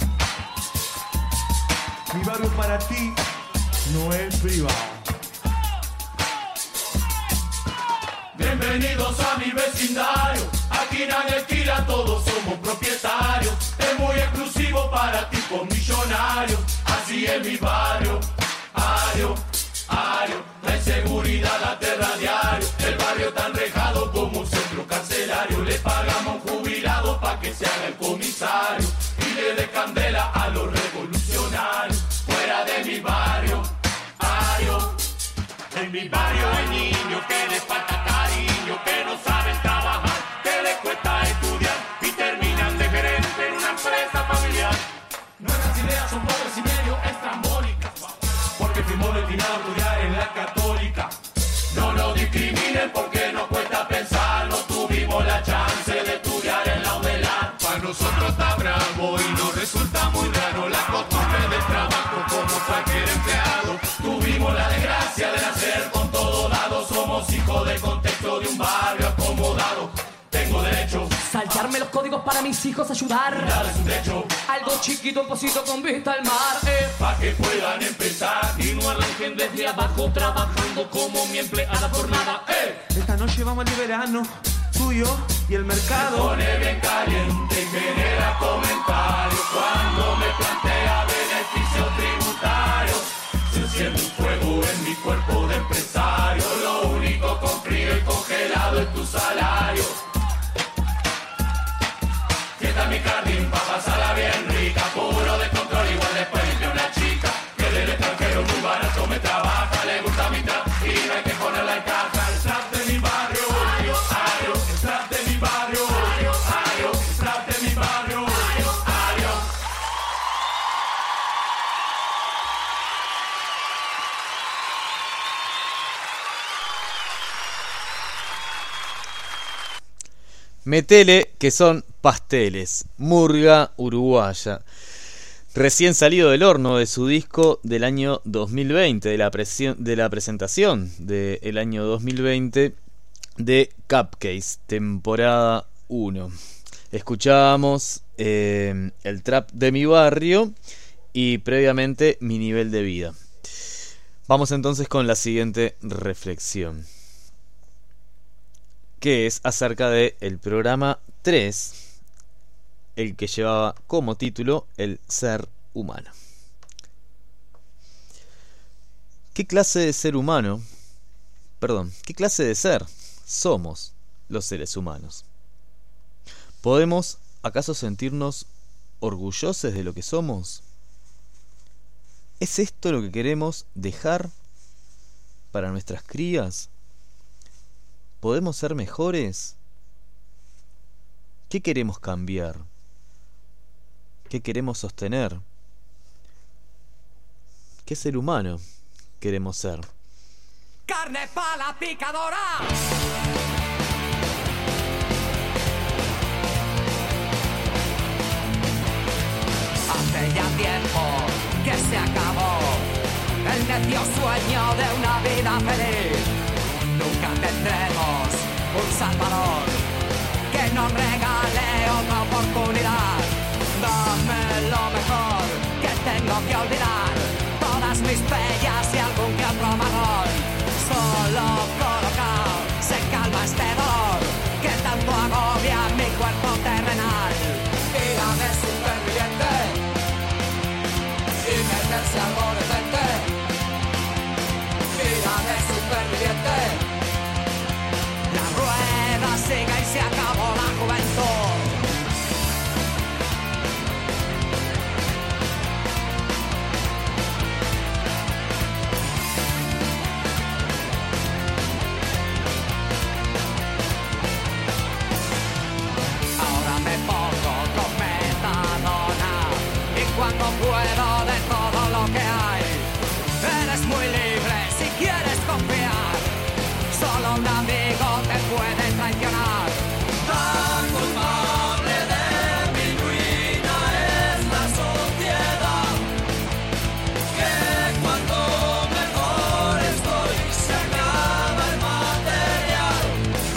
mi barrio para ti no es privado. Bienvenidos a mi vecindario, aquí nadie alquila, todos somos propietarios. Es muy exclusivo para tipos millonarios, así es mi barrio. Ario, ario, la inseguridad la aterra diario. El barrio tan rejado como un centro carcelario. Le pagamos a un jubilado pa' que se haga el comisario y le dé candela a los revolucionarios. Fuera de mi barrio, ario. En mi barrio hay niños que les falta cariño, que no saben trabajar, que les cuesta estudiar y terminan de gerente en una empresa familiar. Nuestras ideas son pobres y medio estrambólicas, porque fuimos destinados a estudiar en la católica. No nos discriminen porque nos cuesta pensar, no tuvimos la chance de estudiar en la UDELAR. Para nosotros está bravo y nos resulta muy raro la costumbre del trabajo como cualquier empleado. Tuvimos la desgracia de nacer con todo dado, somos hijos del contexto de un barrio acomodado. Tengo derecho saltarme los códigos para mis hijos ayudar. Darles un techo, algo chiquito, un pocito con vista al mar, eh. pa' que puedan empezar y no arranquen desde abajo trabajando como mi empleada por nada, eh. Esta noche vamos al verano, tú y yo y el mercado. Se pone bien caliente y genera comentarios cuando me plantea beneficios tributarios. Se enciende un fuego en mi cuerpo de empresario. Lo único con frío y congelado es tu salario. Fiesta en mi jardín pa' pasarla bien rica, puro de control, igual después limpia una chica que del extranjero muy barato me trabaja, le gusta mi trap y no hay que ponerla en caja. El trap de mi barrio, ario, ario, el trap de mi barrio, ario, ario, el trap de mi barrio, ario, ario. Metele, que son pasteles, murga uruguaya. Recién salido del horno de su disco del año dos mil veinte, de la, presión, de la presentación del año dos mil veinte de Cupcase, temporada uno. Escuchábamos eh, el trap de mi barrio y previamente Mi nivel de vida. Vamos entonces con la siguiente reflexión, que es acerca del programa tres, el que llevaba como título El ser humano. ¿Qué clase de ser humano, perdón, qué clase de ser somos los seres humanos? ¿Podemos acaso sentirnos orgullosos de lo que somos? ¿Es esto lo que queremos dejar para nuestras crías? ¿Podemos ser mejores? ¿Qué queremos cambiar? ¿Qué queremos sostener? ¿Qué ser humano queremos ser? Carne pa' la picadora. Hace ya tiempo que se acabó el necio sueño de una vida feliz. Nunca tendremos un salvador que nos regale otra oportunidad. Dame lo mejor que tengo que olvidar, todas mis pellas y algún que otro marrón. Solo colocado se calma este dolor que tanto agobia mi cuerpo terrenal. Vida de superviviente y meterse algo decente. Vida de superviviente. La rueda sigue y se acabó la juventud. Cuando puedo de todo lo que hay, eres muy libre si quieres confiar. Solo un amigo te puede traicionar. Tan culpable de mi ruina es la sociedad, que cuando mejor estoy se acaba el material.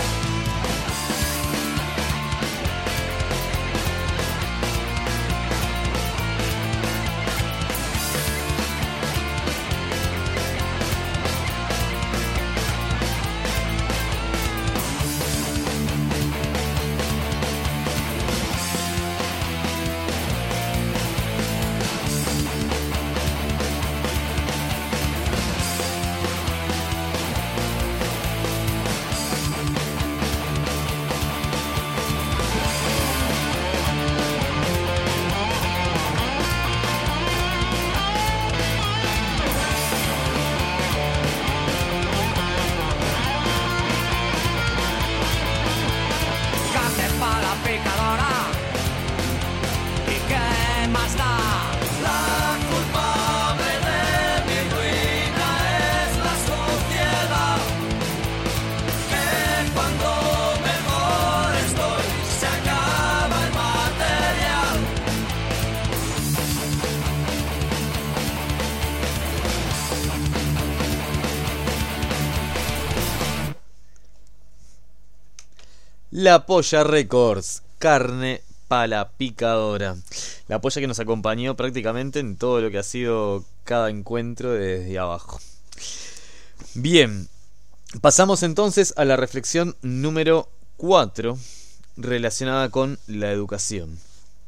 La Polla Records, carne pa' la picadora. La Polla que nos acompañó prácticamente en todo lo que ha sido cada encuentro desde abajo. Bien, pasamos entonces a la reflexión número cuatro, relacionada con la educación.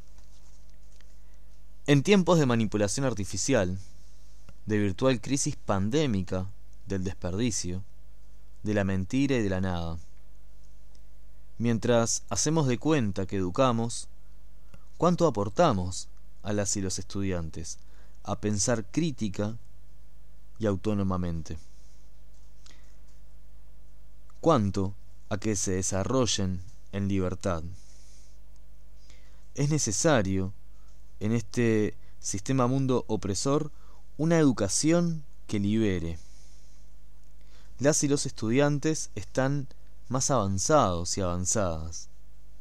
En tiempos de manipulación artificial, de virtual crisis pandémica, del desperdicio, de la mentira y de la nada, mientras hacemos de cuenta que educamos, ¿cuánto aportamos a las y los estudiantes a pensar crítica y autónomamente? ¿Cuánto a que se desarrollen en libertad? Es necesario, en este sistema mundo opresor, una educación que libere. Las y los estudiantes están más avanzados y avanzadas.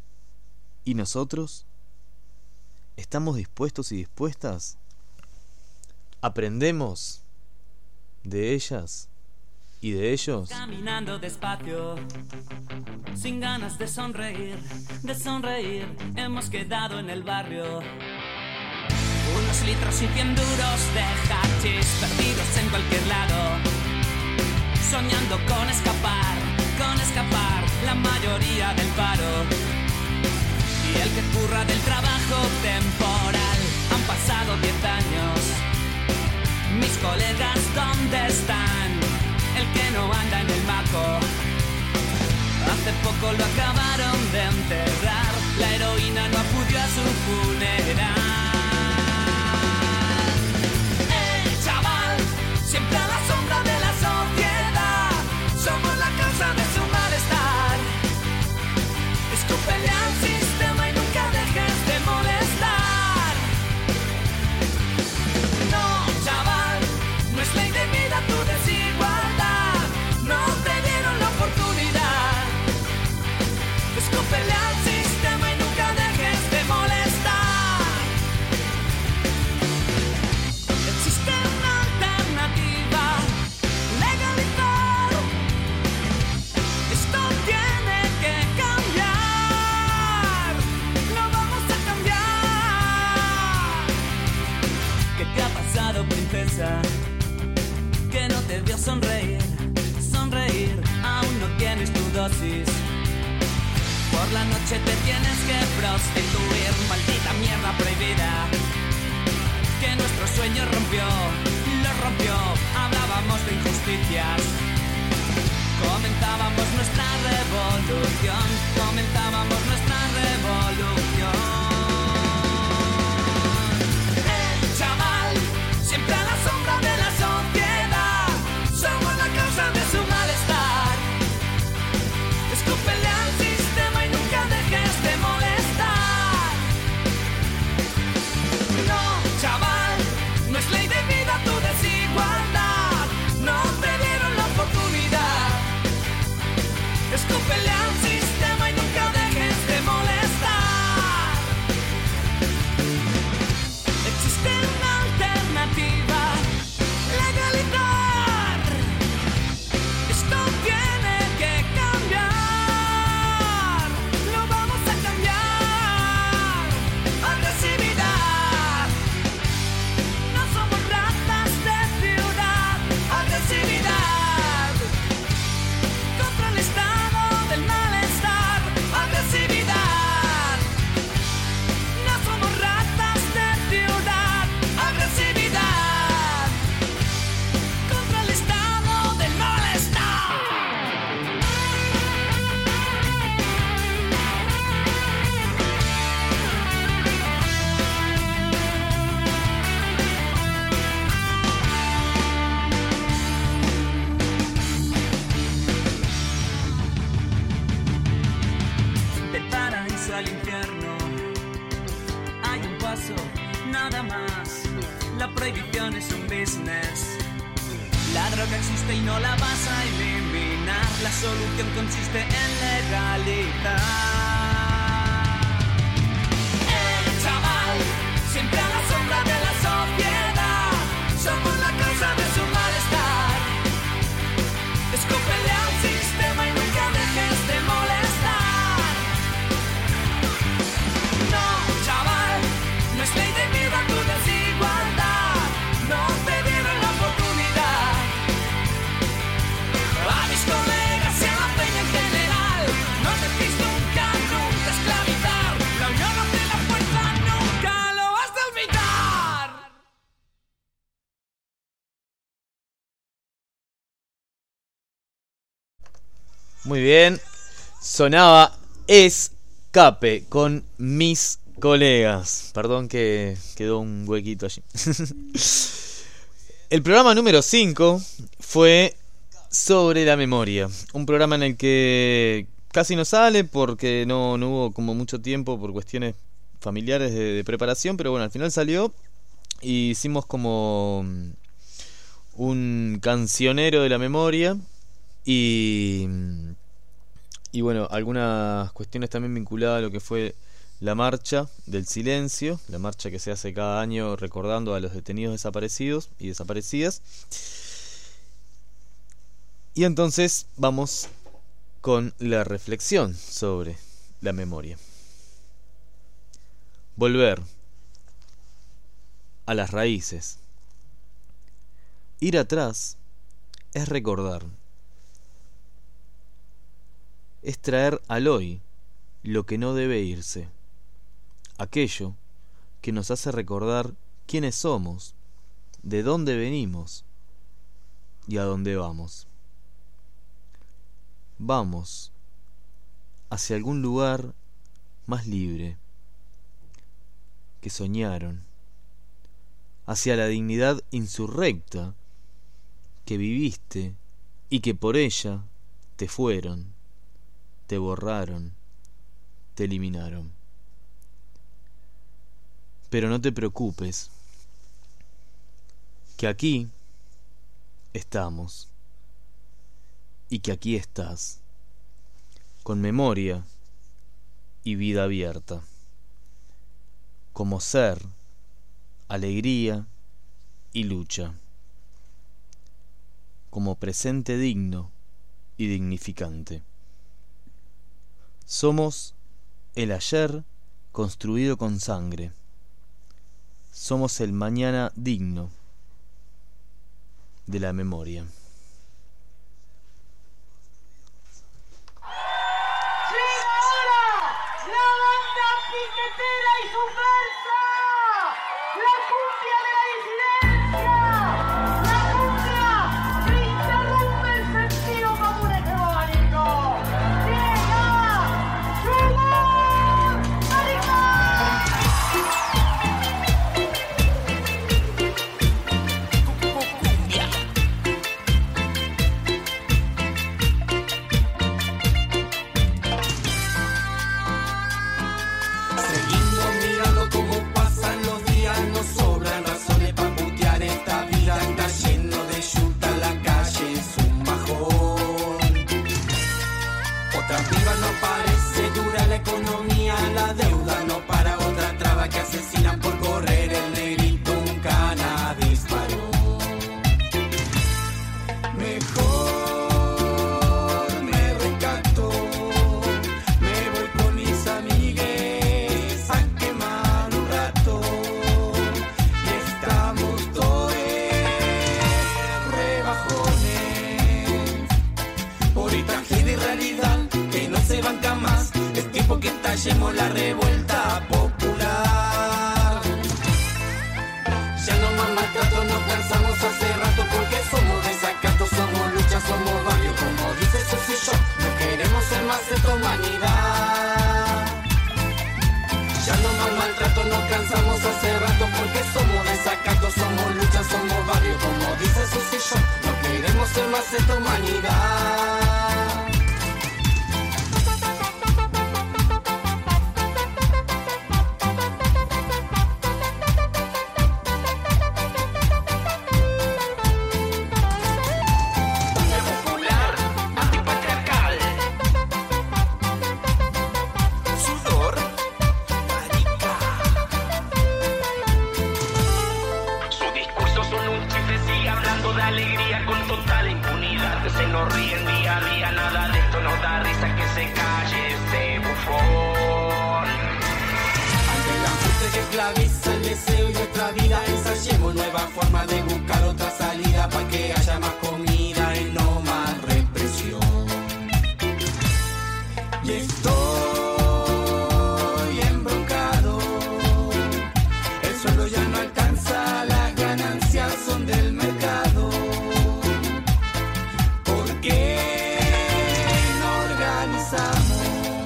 ¿Y nosotros? ¿Estamos dispuestos y dispuestas? ¿Aprendemos de ellas y de ellos? Caminando despacio, sin ganas de sonreír, de sonreír, hemos quedado en el barrio. Unos litros y cien duros de hachís perdidos en cualquier lado, soñando con escapar, con escapar la mayoría del paro. Y el que curra del trabajo temporal, han pasado diez años. Mis colegas, ¿dónde están? El que no anda en el maco. Hace poco lo acabaron de enterrar, la heroína no acudió a su funeral. ¡Eh, chaval! Siempre a la sombra de la sociedad, somos la causa de su malestar. Escúpele al sistema y nunca dejes de molestar. No, chaval, no es ley de vida tu desigualdad. No te dieron la oportunidad. Escúpele al sistema y nunca dejes de molestar. Existe una alternativa, legalizar. Esto tiene que cambiar. Lo vamos a cambiar. ¿Qué te ha pasado, princesa? Que no te vio sonreír, sonreír. Aún no tienes tu dosis. Por la noche te tienes que prostituir, maldita mierda prohibida. Que nuestro sueño rompió, lo rompió. Hablábamos de injusticias, comentábamos nuestra revolución, comentábamos nuestra revolución. Eh, chaval, siempre a la sombra de la sociedad, somos la causa de su malestar. Escúpele al sistema y nunca dejes de molestar. No, chaval, no es ley de vida tu desigualdad. No te dieron la oportunidad. Escúpele al sistema y nunca dejes de molestar. Existe una alternativa, legalizar. Esto tiene que cambiar. Lo vamos a cambiar. Agresividad. No somos ratas de ciudad. Agresividad. Contra el estado del malestar. Agresividad. No somos ratas de ciudad. Agresividad. Contra el estado del malestar. Del paraíso al infierno hay un paso, nada más. La prohibición es un business. La droga existe y no la vas a eliminar. La solución consiste en legalizar. ¡Eh, chaval! Siempre a la sombra de la sociedad, somos la causa de su malestar. Escúpele al sistema y nunca dejes de molestar. No, chaval, no es ley de vida tu desigualdad. No te dieron la oportunidad. A mis colegas y a la peña en general, no dejéis nunca, nunca esclavizar. La unión hace la fuerza, nunca lo vas a olvidar. Muy bien. Sonaba Escape con Mis Colegas. Perdón que quedó un huequito allí. El programa número cinco fue sobre la memoria. Un programa en el que casi no sale porque no, no hubo como mucho tiempo por cuestiones familiares de, de preparación. Pero bueno, al final salió y hicimos como un cancionero de la memoria. Y, y bueno, algunas cuestiones también vinculadas a lo que fue la marcha del silencio, la marcha que se hace cada año recordando a los detenidos desaparecidos y desaparecidas. Y entonces vamos con la reflexión sobre la memoria. Volver a las raíces. Ir atrás es recordar. Es traer al hoy lo que no debe irse. Aquello que nos hace recordar quiénes somos, de dónde venimos y a dónde vamos. Vamos hacia algún lugar más libre que soñaron, hacia la dignidad insurrecta que viviste y que por ella te fueron, te borraron, te eliminaron. Pero no te preocupes, que aquí estamos y que aquí estás, con memoria y vida abierta, como ser, alegría y lucha, como presente digno y dignificante. Somos el ayer construido con sangre. Somos el mañana digno de la memoria. ¡Llega ahora la banda piquetera y su versa! ¡La cumbia de la disidencia! ¡La cumbia que interrumpe el sentido común hegemónico! ¡Llega! ¡Llegó! ¡Marica! Seguimos mirando cómo pasan los días, nos sobran razones para putear esta vida. Está lleno de yuta, la calle es un bajón. Otra piba no parece dura, la economía, la deuda no para. Otra traba que asesinan por correr, el negrito un cana disparó. Mejor me rescato, me voy con mis amigues a quemar un rato. Y estamos todos rebajones por esta tragedia y realidad que no se banca más. Es tiempo que estallemos la revuelta popular. Ya no más maltrato, nos cansamos hace rato porque somos desacatos, somos lucha, somos barrio. Como dice Susi yo, no queremos ser más esta humanidad. Ya no más maltrato, nos cansamos hace rato porque somos desacatos, somos lucha, somos barrio. Como dice Susi yo, no queremos ser más esta humanidad. Popular, antipatriarcal, sudor, marica. Sus discursos son un chiste, sigue hablando de alegría con total impunidad. Se nos ríen día a día, nada de esto nos da risa, que se calle este bufón. Ante la angustia que esclaviza el deseo y nuestra vida, ensayemos nueva forma de buscar otra salida para que haya más comida y no más represión. Y estoy embroncado, el sueldo ya no alcanza, las ganancias son del mercado. ¿Por qué no organizamos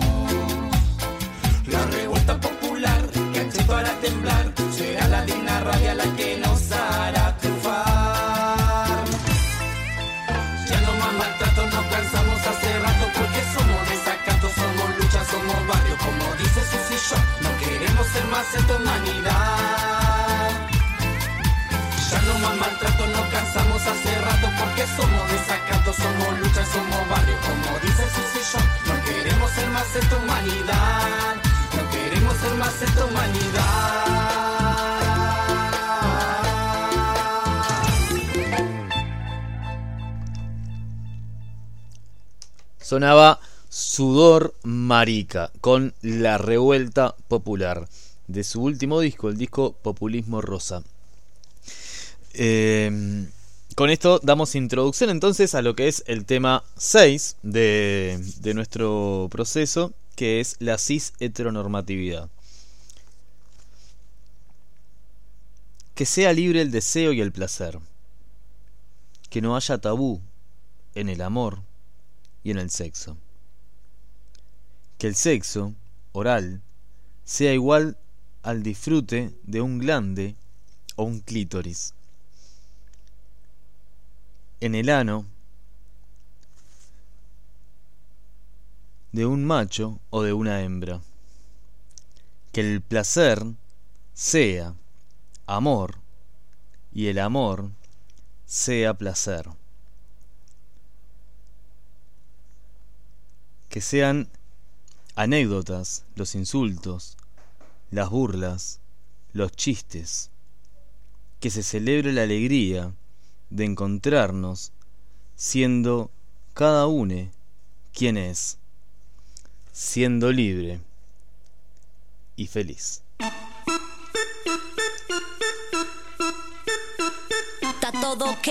la revuelta popular que ha hecho para temblar? Será la digna rabia la que nos hará triunfar. Ya no más maltrato, nos cansamos hace rato porque somos desacatos, somos lucha, somos barrio. Como dice Susi yo, no queremos ser más esta humanidad. Ya no más maltrato, nos cansamos hace rato porque somos desacatos, somos lucha, somos barrio. Como dice Susi yo, no queremos ser más esta humanidad. No queremos crecer más esta humanidad. Sonaba Sudor Marica con La Revuelta Popular de su último disco, el disco Populismo Rosa. Eh, con esto damos introducción entonces a lo que es el tema seis de, de nuestro proceso, que es la cis heteronormatividad. Que sea libre el deseo y el placer. Que no haya tabú en el amor y en el sexo. Que el sexo oral sea igual al disfrute de un glande o un clítoris. En el ano de un macho o de una hembra. Que el placer sea amor y el amor sea placer. Que sean anécdotas los insultos, las burlas, los chistes. Que se celebre la alegría de encontrarnos siendo cada uno quien es, siendo libre y feliz. Está todo ok.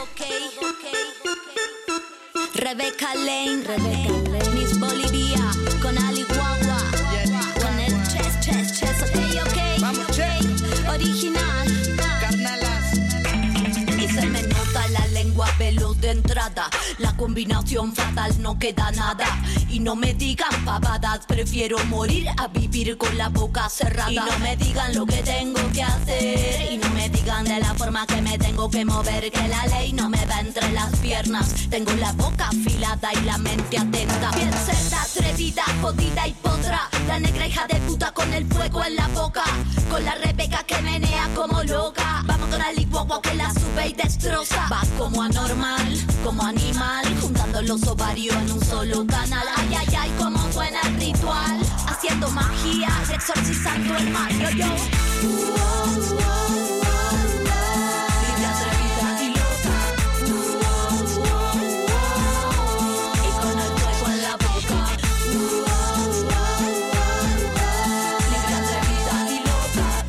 Rebeca Lane, Rebeca Lane. Miss Bolivia con Ali Guagua. Con el chess, chess, chess. Ok, ok. Vamos, okay. Original. Carnalas. Y se me nota la lengua veloz de entrada. La combinación fatal, no queda nada. Y no me digan pavadas, prefiero morir a vivir con la boca cerrada. Y no me digan lo que tengo que hacer. Y no me digan de la forma que me tengo que mover. Que la ley no me va entre las piernas. Tengo la boca afilada y la mente atenta. Bien cerda, atrevida, jodida y potra. La negra hija de puta con el fuego en la boca. Con la Rebeca que menea como loca. Vamos con Ali Guagua que la sube y destroza. Va como anormal, como animal, juntando los ovarios en un solo canal. Ay, ay, ay, como suena el ritual. Haciendo magia y exorcizando el mal. Yo, yo. Libre, atrevida y loca. Y con el fuego en la boca. Libre, atrevida y loca.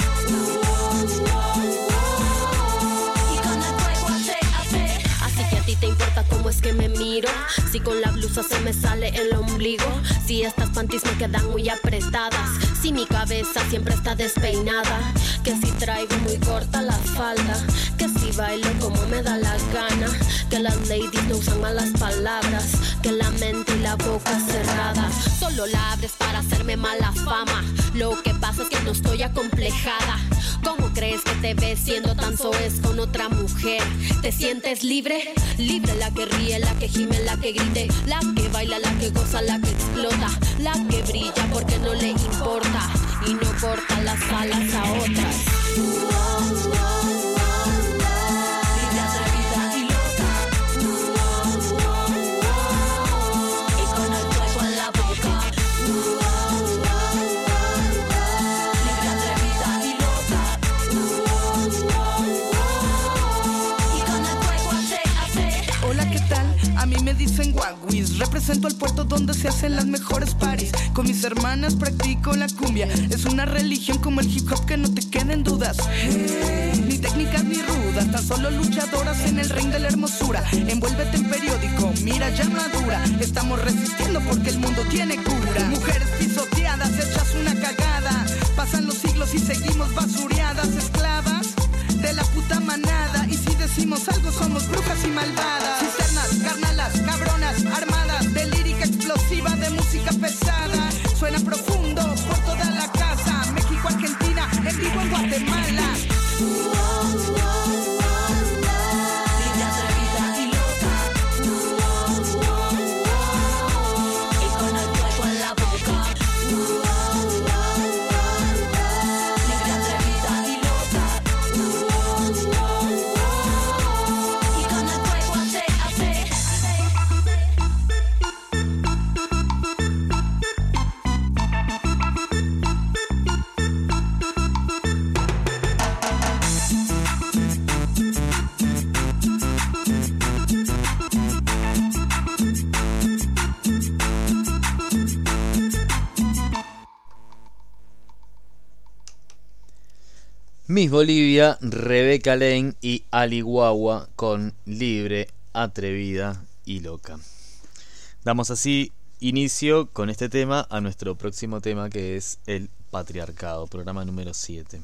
Y con el fuego hace, hace. Así que a ti te importa cómo es que me miro. Si con la blusa se me sale el ombligo. Si estas panties me quedan muy apretadas. Si mi cabeza siempre está despeinada. Que si traigo muy corta la falda. Que si bailo como me da la gana. Que las ladies no usan malas palabras. Que la mente y la boca cerrada. Solo la abres para hacerme mala fama. Lo que pasa es que no estoy acomplejada. ¿Cómo crees que te ves siendo tan soez con otra mujer? ¿Te sientes libre? Libre, la que ríe, la que gime, la que grite, la que baila, la que goza, la que explota, la que brilla porque no le importa y no corta las alas a otras. Libre, atrevida y loca. Y con el fuego en la boca. Libre, atrevida y loca. Y con el fuego hace, hace. Hola, ¿qué tal? A mí me dicen Guaguis. Represento el puerto donde se hacen las mejores parties. Con mis hermanas practico la cumbia. Es una religión como el hip hop que no te queden dudas. Ni técnicas ni rudas, tan solo luchadoras en el ring de la hermosura. Envuélvete en periódico, mira ya madura. Estamos resistiendo porque el mundo tiene cura. Mujeres pisoteadas, hechas una cagada. Pasan los siglos y seguimos basureadas, esclavas de la puta manada. Y si decimos algo somos brujas y malvadas. Cisternas, carnalas, cabronas, armadas. De lírica explosiva, de música pesada. Suena profundo por toda la casa. México, Argentina, en vivo en Guatemala. Libre, atrevida y loca. Y con el fuego en la boca. Miss Bolivia, Rebeca Lane y Ali Guagua con Libre, Atrevida y Loca. Damos así inicio con este tema a nuestro próximo tema, que es el patriarcado, programa número siete.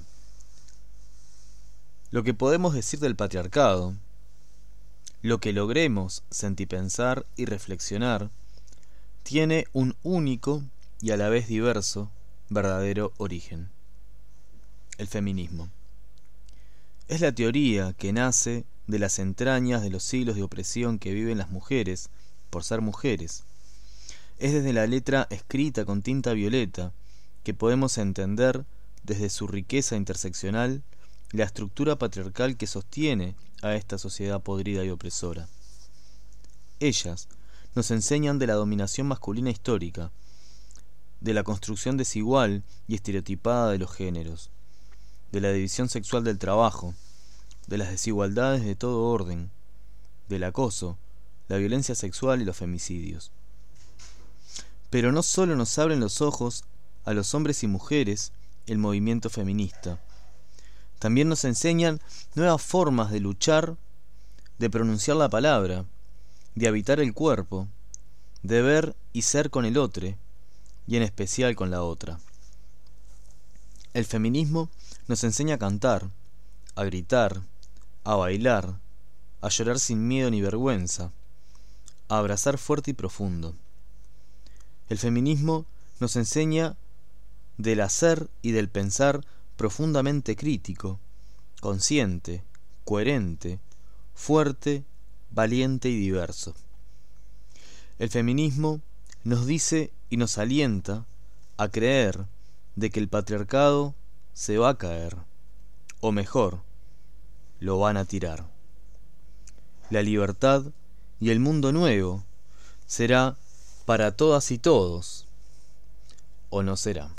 Lo que podemos decir del patriarcado, lo que logremos sentipensar y reflexionar, tiene un único y a la vez diverso verdadero origen: el feminismo. Es la teoría que nace de las entrañas de los siglos de opresión que viven las mujeres por ser mujeres. Es desde la letra escrita con tinta violeta que podemos entender, desde su riqueza interseccional, la estructura patriarcal que sostiene a esta sociedad podrida y opresora. Ellas nos enseñan de la dominación masculina histórica, de la construcción desigual y estereotipada de los géneros, de la división sexual del trabajo, de las desigualdades de todo orden, del acoso, la violencia sexual y los femicidios. Pero no solo nos abren los ojos a los hombres y mujeres el movimiento feminista, también nos enseñan nuevas formas de luchar, de pronunciar la palabra, de habitar el cuerpo, de ver y ser con el otro, y en especial con la otra. El feminismo nos enseña a cantar, a gritar, a bailar, a llorar sin miedo ni vergüenza, a abrazar fuerte y profundo. El feminismo nos enseña del hacer y del pensar profundamente crítico, consciente, coherente, fuerte, valiente y diverso. El feminismo nos dice y nos alienta a creer de que el patriarcado se va a caer, o mejor, lo van a tirar. La libertad y el mundo nuevo será para todas y todos, o no será.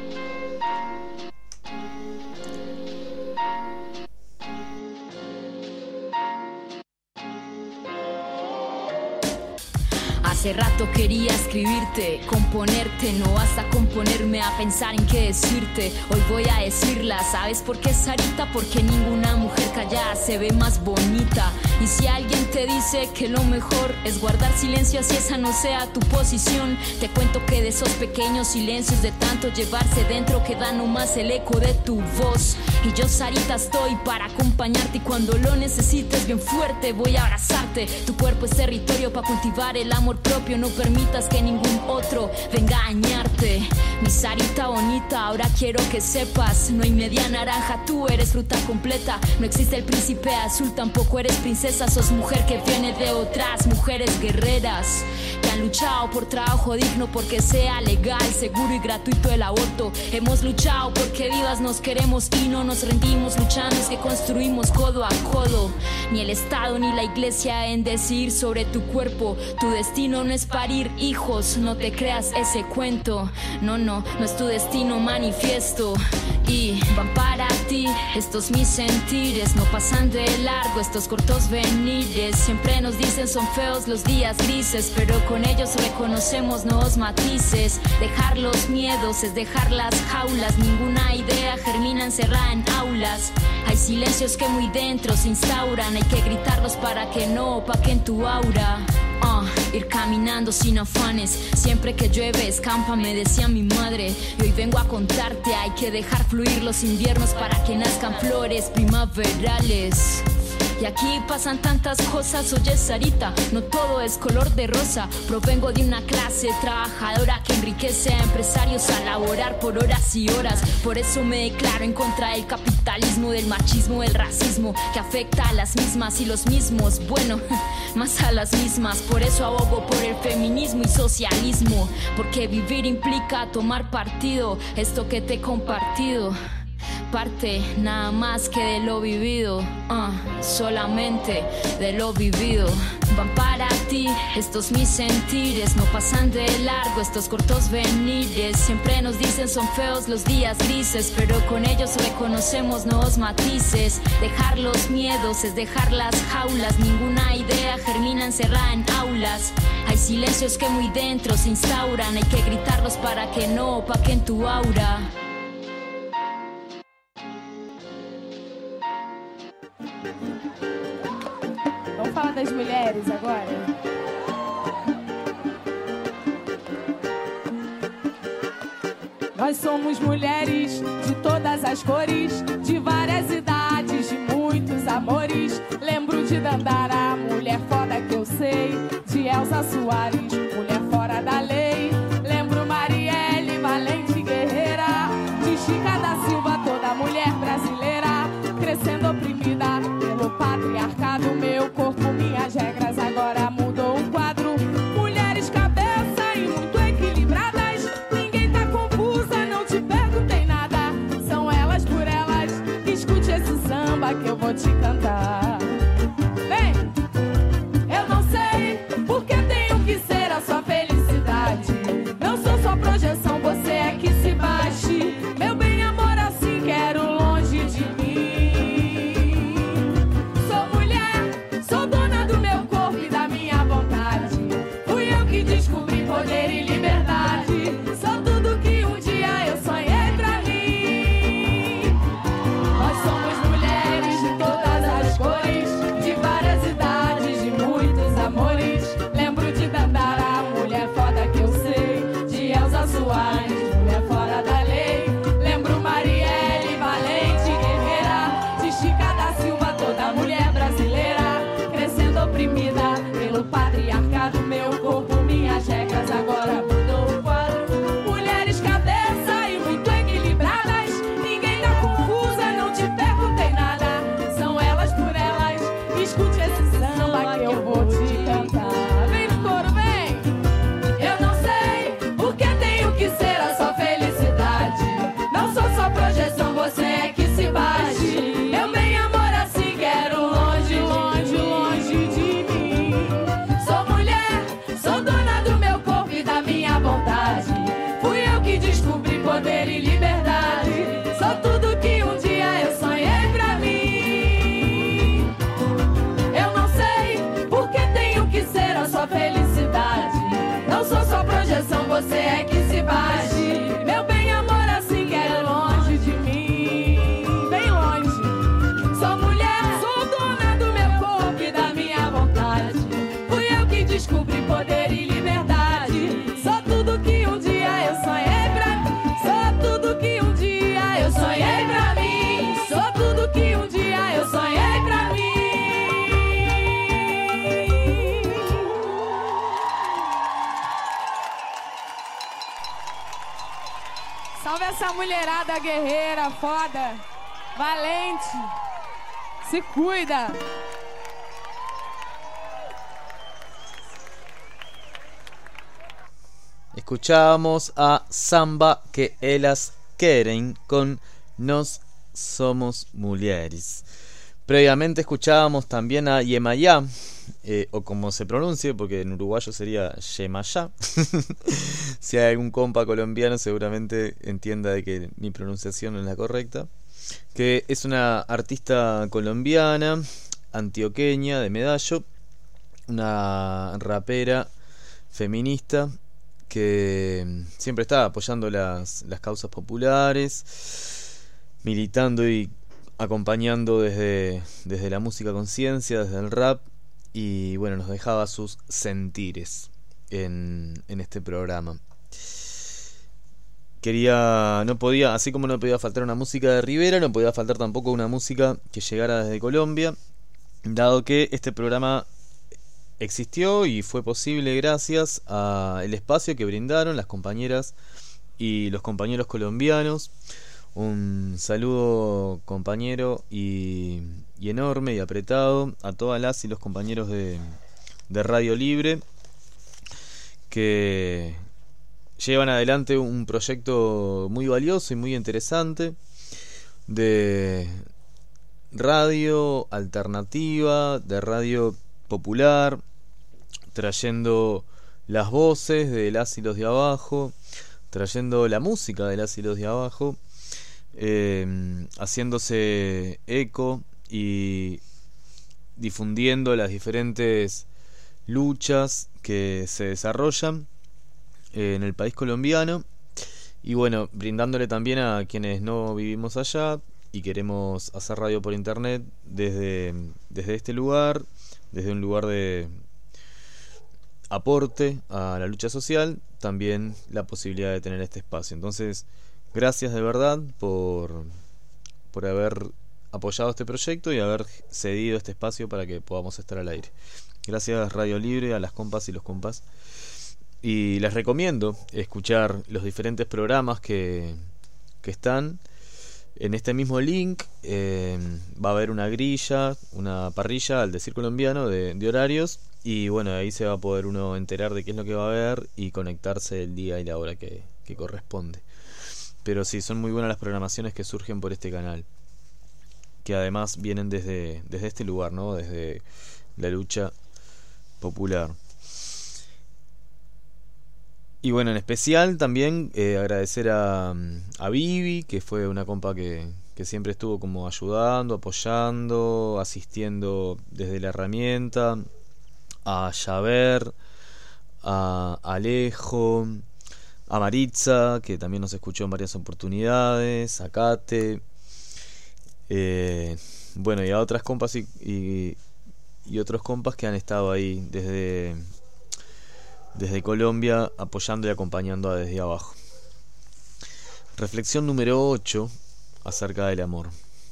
Hace rato quería escribirte, componerte, no vas a componerme a pensar en qué decirte. Hoy voy a decirla, ¿sabes por qué, Sarita? Porque ninguna mujer callada se ve más bonita. Y si alguien te dice que lo mejor es guardar silencio, así esa no sea tu posición, te cuento que de esos pequeños silencios, de tanto llevarse dentro, queda nomás el eco de tu voz. Y yo, Sarita, estoy para acompañarte, y cuando lo necesites bien fuerte voy a abrazarte. Tu cuerpo es territorio para cultivar el amor propio, no permitas que ningún otro venga a dañarte. Mi Sarita bonita, ahora quiero que sepas, no hay media naranja, tú eres fruta completa. No existe el príncipe azul, tampoco eres princesa, sos mujer que viene de otras mujeres guerreras que han luchado por trabajo digno, porque sea legal, seguro y gratuito el aborto. Hemos luchado porque vivas nos queremos y no nos rendimos, luchando es que construimos codo a codo. Ni el Estado ni la iglesia en decidir sobre tu cuerpo, tu destino no es parir hijos, no te creas ese cuento. No, no, no es tu destino manifiesto. Y van para ti estos mis sentires, no pasan de largo estos cortos venires. Siempre nos dicen son feos los días grises, pero con ellos reconocemos nuevos matices. Dejar los miedos es dejar las jaulas, ninguna idea germina encerrada en aulas. Hay silencios que muy dentro se instauran, hay que gritarlos para que no opaquen tu aura. Uh, ir caminando sin afanes, siempre que llueve escampa, me decía mi madre. Y hoy vengo a contarte, hay que dejar fluir los inviernos para que nazcan flores primaverales. Y aquí pasan tantas cosas, oye Sarita, no todo es color de rosa. Provengo de una clase trabajadora que enriquece a empresarios a laborar por horas y horas. Por eso me declaro en contra del capitalismo, del machismo, del racismo, que afecta a las mismas y los mismos, bueno, más a las mismas. Por eso abogo por el feminismo y socialismo, porque vivir implica tomar partido, esto que te he compartido. Parte nada más que de lo vivido, uh, solamente de lo vivido. Van para ti estos mis sentires, no pasan de largo estos cortos venires. Siempre nos dicen son feos los días grises, pero con ellos reconocemos nuevos matices. Dejar los miedos es dejar las jaulas, ninguna idea germina encerrada en aulas. Hay silencios que muy dentro se instauran, hay que gritarlos para que no opaquen tu aura. mulheres agora. Nós somos mulheres de todas as cores, de várias idades, de muitos amores. Lembro de Dandara, mulher foda que eu sei, de Elza Soares, mulher fora da lei. Lembro Marielle, valente guerreira, de Chica da Silva, toda mulher brasileira, crescendo oprimida pelo patriarcado. Meu corpo, minhas regras, agora mudou o quadro. Mulheres cabeça e muito equilibradas, ninguém tá confusa, não te perguntei nada. São elas por elas, escute esse samba que eu vou te cantar. Vem! Eu não sei porque tenho que ser a sua felicidade. Não sou sua projeção, você é que se baixe. Meu bem, amor, assim quero longe de mim. Sou mulher, sou dona do meu corpo e da minha vontade. Fui eu que descobri poder e liberdade. Sou tudo que um dia eu sonhei pra mim. Nós somos mulheres de todas as cores, de várias idades, de muitos amores. Lembro de Dandara, mulher foda que eu sei, de Elza Soares, mulher fora da lei. Lembro Marielle, valente guerreira, de Chica da Silva, toda mulher brasileira, crescendo oprimida pelo patriarcado. Meu corpo, minhas regras, agora mudou o quadro. Mulheres cabeça e muito equilibradas, ninguém tá confusa, não te perguntei nada. São elas por elas, escute esse samba que eu vou te cantar. Vem no coro, vem! Eu não sei porque tenho que ser a sua felicidade. Não sou sua projeção, você é que se baixe. Meu bem, amor, assim quero longe, longe, longe de mim. Sou mulher, sou dona do meu corpo e da minha vontade. Fui eu que descobri poder e liberdade. Sou tudo que um dia eu sonhei pra mim. Eu não sei porque tenho que ser a sua felicidade. Não sou sua projeção, você é que se baixe. Meu bem, amor, assim quero longe de mim. Bem longe. Sou mulher, sou dona do meu corpo e da minha vontade. Fui eu que descobri poder e liberdade. Sou tudo que um dia eu sonhei pra mim. Sou tudo que um dia eu sonhei pra mim. Sou tudo que um dia eu sonhei pra mim. Salve essa mulherada guerreira, foda, valente, se cuida. Escuchamos a Samba que elas queren con Nos somos mulheres. Previamente escuchábamos también a Yemayá, eh, o como se pronuncie, porque en uruguayo sería Yemayá. Si hay algún compa colombiano seguramente entienda de que mi pronunciación no es la correcta. Que es una artista colombiana, antioqueña, de Medallo, una rapera feminista que siempre está apoyando las, las causas populares, militando y acompañando desde, desde la música conciencia, desde el rap, y bueno, nos dejaba sus sentires en, en este programa. Quería, no podía, así como no podía faltar una música de Rivera, no podía faltar tampoco una música que llegara desde Colombia, dado que este programa existió y fue posible gracias al espacio que brindaron las compañeras y los compañeros colombianos. Un saludo, compañero, y, y enorme y apretado a todas las y los compañeros de, de Radio Libre que llevan adelante un proyecto muy valioso y muy interesante de radio alternativa, de radio popular, trayendo las voces de las y los de abajo, trayendo la música de las y los de abajo, eh, haciéndose eco y difundiendo las diferentes luchas que se desarrollan en el país colombiano, y bueno, brindándole también a quienes no vivimos allá y queremos hacer radio por internet desde, desde este lugar desde un lugar de aporte a la lucha social, también la posibilidad de tener este espacio. Entonces, gracias de verdad por, por haber apoyado este proyecto y haber cedido este espacio para que podamos estar al aire. Gracias Radio Libre, a las compas y los compas. Y les recomiendo escuchar los diferentes programas que, que están en este mismo link. Eh, va a haber una grilla, una parrilla al decir colombiano de, de horarios. Y bueno, ahí se va a poder uno enterar de qué es lo que va a haber y conectarse el día y la hora que, que corresponde. Pero sí, son muy buenas las programaciones que surgen por este canal, que además vienen desde, desde este lugar, ¿no? Desde la lucha popular. Y bueno, en especial también eh, agradecer a, a Vivi, que fue una compa que, que siempre estuvo como ayudando, apoyando, asistiendo desde la herramienta, a Javer, a Alejo, a Maritza, que también nos escuchó en varias oportunidades, a Kate, eh, bueno, y a otras compas y, y, y otros compas que han estado ahí desde, desde Colombia, apoyando y acompañando a desde abajo. Reflexión número ocho acerca del amor.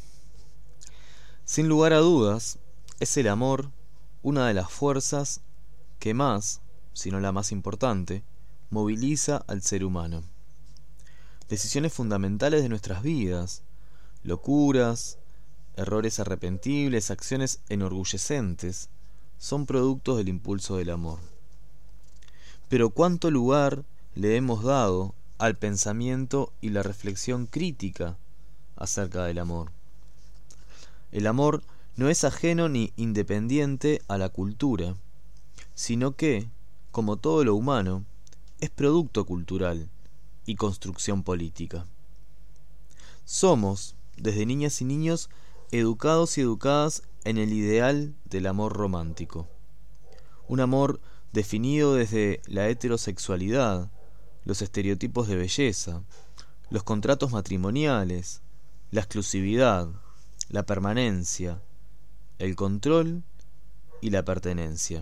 Sin lugar a dudas, es el amor una de las fuerzas que más, si no la más importante, moviliza al ser humano. Decisiones fundamentales de nuestras vidas, locuras, errores arrepentibles, acciones enorgullecentes, son productos del impulso del amor. Pero ¿cuánto lugar le hemos dado al pensamiento y la reflexión crítica acerca del amor? El amor no es ajeno ni independiente a la cultura, sino que, como todo lo humano, es producto cultural y construcción política. Somos, desde niñas y niños, educados y educadas en el ideal del amor romántico. Un amor definido desde la heterosexualidad, los estereotipos de belleza, los contratos matrimoniales, la exclusividad, la permanencia, el control y la pertenencia.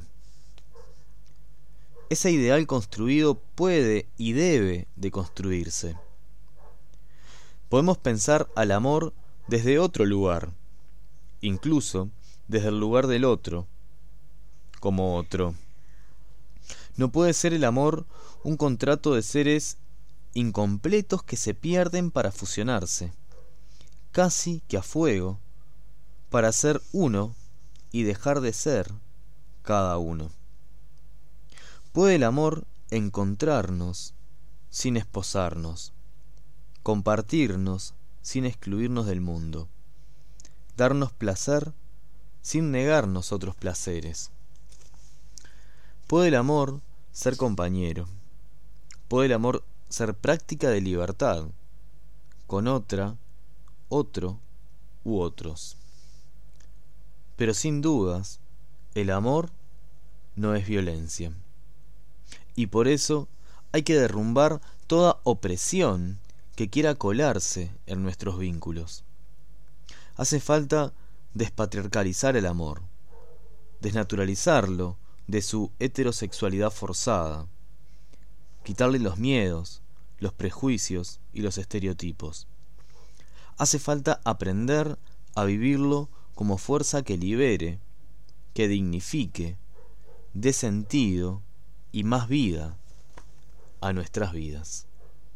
Ese ideal construido puede y debe de construirse. Podemos pensar al amor desde otro lugar, incluso desde el lugar del otro, como otro. No puede ser el amor un contrato de seres incompletos que se pierden para fusionarse, casi que a fuego, para ser uno y dejar de ser cada uno. ¿Puede el amor encontrarnos sin esposarnos, compartirnos sin excluirnos del mundo, darnos placer sin negarnos otros placeres? ¿Puede el amor ser compañero? ¿Puede el amor ser práctica de libertad con otra, otro u otros? Pero sin dudas, el amor no es violencia. Y por eso hay que derrumbar toda opresión que quiera colarse en nuestros vínculos. Hace falta despatriarcalizar el amor, desnaturalizarlo de su heterosexualidad forzada, quitarle los miedos, los prejuicios y los estereotipos. Hace falta aprender a vivirlo como fuerza que libere, que dignifique, dé sentido y más vida a nuestras vidas.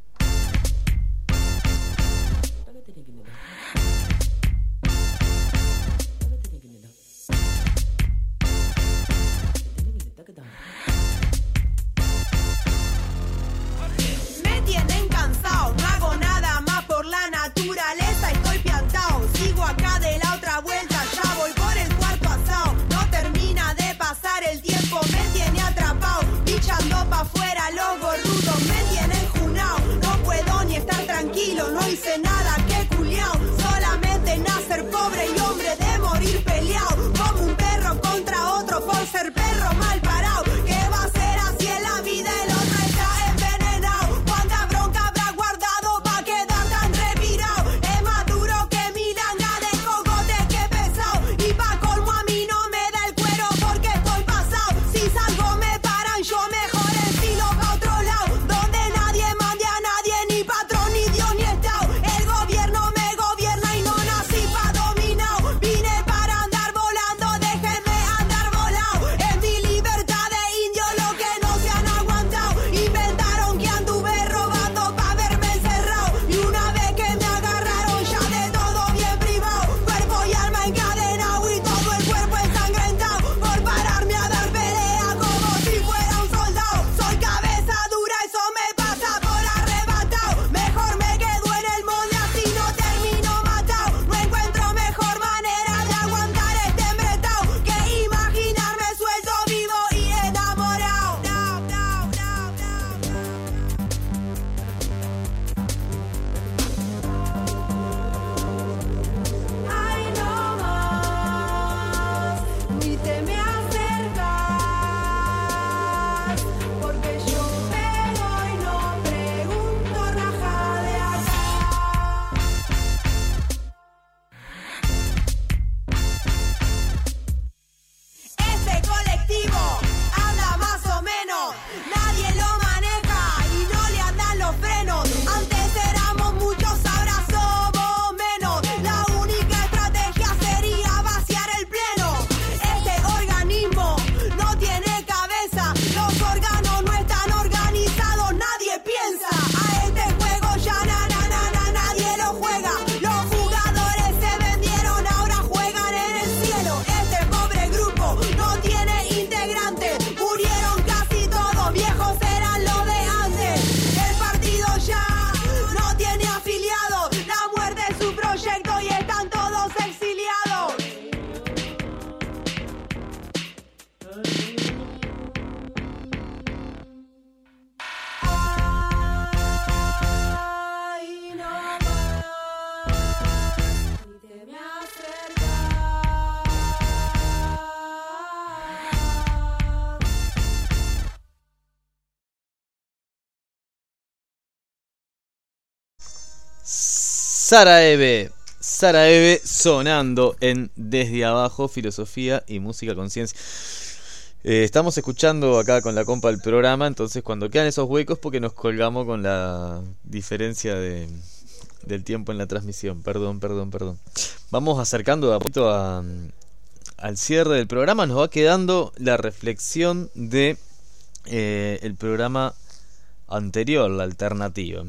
Me tienen cansado, no hago nada más por la naturaleza, estoy piantao, sigo acá de la otra vuelta, ya voy por el cuarto asado, no termina de pasar el tiempo, me tiene atrapado, bichando pa' afuera los gorrudos, me tienen junado. Saraeve. Saraeve sonando en Desde Abajo, filosofía y música conciencia. Eh, estamos escuchando acá con la compa el programa, entonces cuando quedan esos huecos porque nos colgamos con la diferencia de, del tiempo en la transmisión. Perdón, perdón, perdón. Vamos acercando de a poquito a, al cierre del programa. Nos va quedando la reflexión de eh, el programa anterior, la alternativa.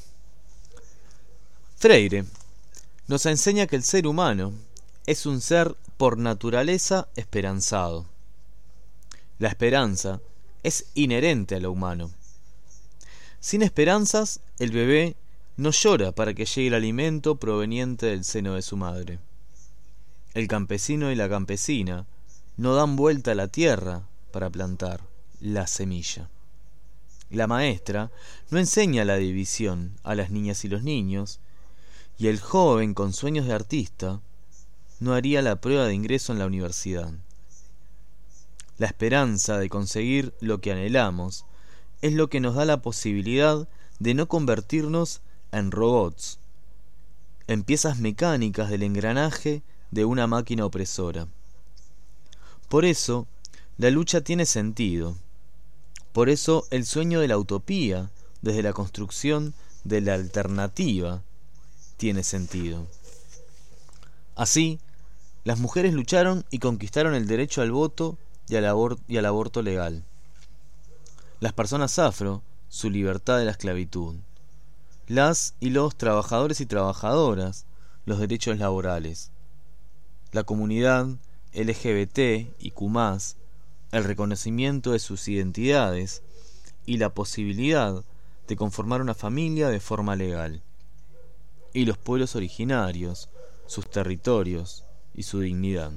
Freire nos enseña que el ser humano es un ser por naturaleza esperanzado. La esperanza es inherente a lo humano. Sin esperanzas, el bebé no llora para que llegue el alimento proveniente del seno de su madre. El campesino y la campesina no dan vuelta a la tierra para plantar la semilla. La maestra no enseña la división a las niñas y los niños, y el joven con sueños de artista no haría la prueba de ingreso en la universidad. La esperanza de conseguir lo que anhelamos es lo que nos da la posibilidad de no convertirnos en robots, en piezas mecánicas del engranaje de una máquina opresora. Por eso, la lucha tiene sentido. Por eso, el sueño de la utopía, desde la construcción de la alternativa, tiene sentido. Así, las mujeres lucharon y conquistaron el derecho al voto y al, abor- y al aborto legal. Las personas afro, su libertad de la esclavitud. Las y los trabajadores y trabajadoras, los derechos laborales. La comunidad L G B T y Q más, el reconocimiento de sus identidades y la posibilidad de conformar una familia de forma legal. Y los pueblos originarios, sus territorios y su dignidad.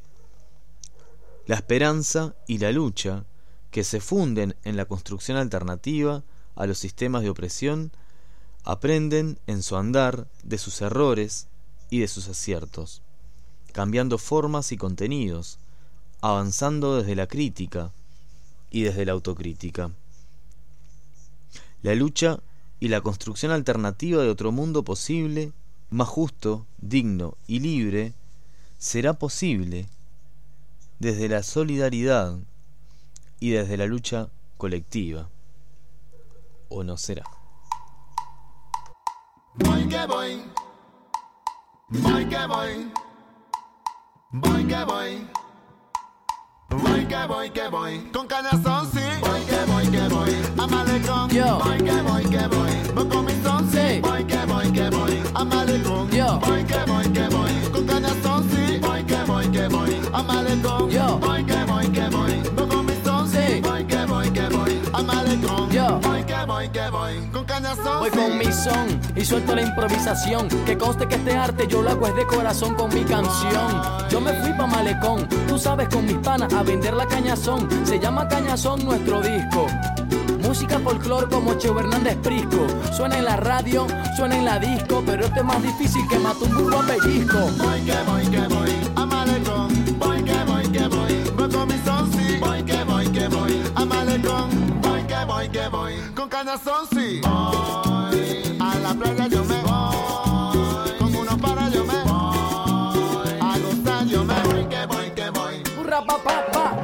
La esperanza y la lucha, que se funden en la construcción alternativa a los sistemas de opresión, aprenden en su andar de sus errores y de sus aciertos, cambiando formas y contenidos, avanzando desde la crítica y desde la autocrítica. La lucha y la construcción alternativa de otro mundo posible, más justo, digno y libre, será posible desde la solidaridad y desde la lucha colectiva. ¿O no será? Voy que voy, voy que voy, voy que voy, voy que voy que voy, con canazón sí, voy que voy que voy, a Malecón, yo, voy que voy que voy, voy con mi son sí, voy que voy que voy, a Malecón, yo, voy que voy que voy, con canazón sí, voy que voy que voy, a Malecón, yo, voy que voy que voy, voy con mi son sí, voy que voy que voy, a Malecón, yo, voy que voy que voy, con canazón voy sí. con mi son y suelto la improvisación. Que conste que este arte yo lo hago es de corazón con mi canción. Yo me fui pa' Malecón, tú sabes, con mis panas a vender la cañazón. Se llama Cañazón nuestro disco. Música folclor como Cheo Hernández Prisco. Suena en la radio, suena en la disco, pero este es más difícil que matar un burro a pellizco. Voy que voy que voy, a Malecón, voy que voy que voy, voy con mi son sí, voy que voy que voy, a Malecón, voy que voy que voy, con canazón sí, voy, a la playa yo me voy, con unos para yo me voy, a gozar yo me voy que voy que voy, hurra pa pa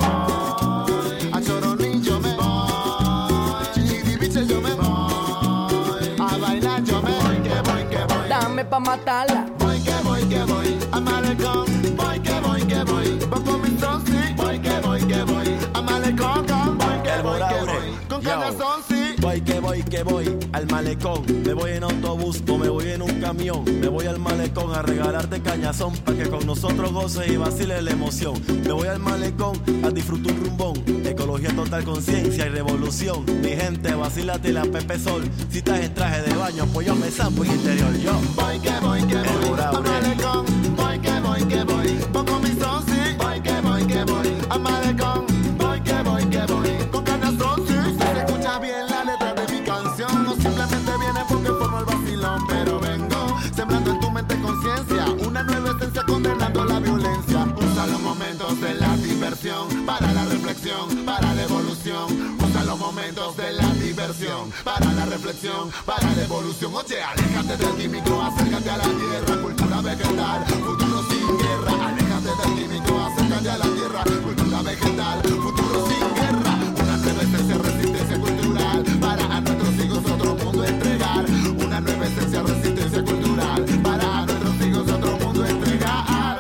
pa, a Choroní yo me voy, Chichiribiche yo me voy, a bailar yo me voy que voy que voy, dame pa matarla, voy que voy que voy, a Malecón, voy que voy que voy, voy con mi son sí, voy que voy que voy, a Malecón, voy que voy que voy, con canazón sí. Voy que voy que voy al malecón. Me voy en autobús o me voy en un camión. Me voy al malecón a regalarte cañazón, pa' que con nosotros goces y vaciles la emoción. Me voy al malecón a disfrutar un rumbón. Ecología total, conciencia y revolución. Mi gente, vacílate la Pepe Sol. Si estás en traje de baño, pues yo me zampo en interior. Yo voy que voy que voy a Malecón. Voy que voy que voy, voy con mi son sí. Voy que voy que voy a Malecón. Voy que voy que voy, con canazón sí. Si se escucha bien la letra de mi canción, no simplemente viene porque formo el vacilón, pero vengo sembrando en tu mente conciencia, una nueva esencia condenando la violencia. Usa los momentos de la diversión para la reflexión, para la evolución. Usa los momentos de la diversión para la reflexión. reflexión para la evolución. Oye, aléjate del químico, acércate a la tierra, cultura vegetal, futuro sin guerra. Aléjate del químico, acércate a la tierra, cultura vegetal, futuro sin guerra. Una nueva esencia, resistencia cultural para a nuestros hijos otro mundo entregar. Una nueva esencia, resistencia cultural para a nuestros hijos otro mundo entregar.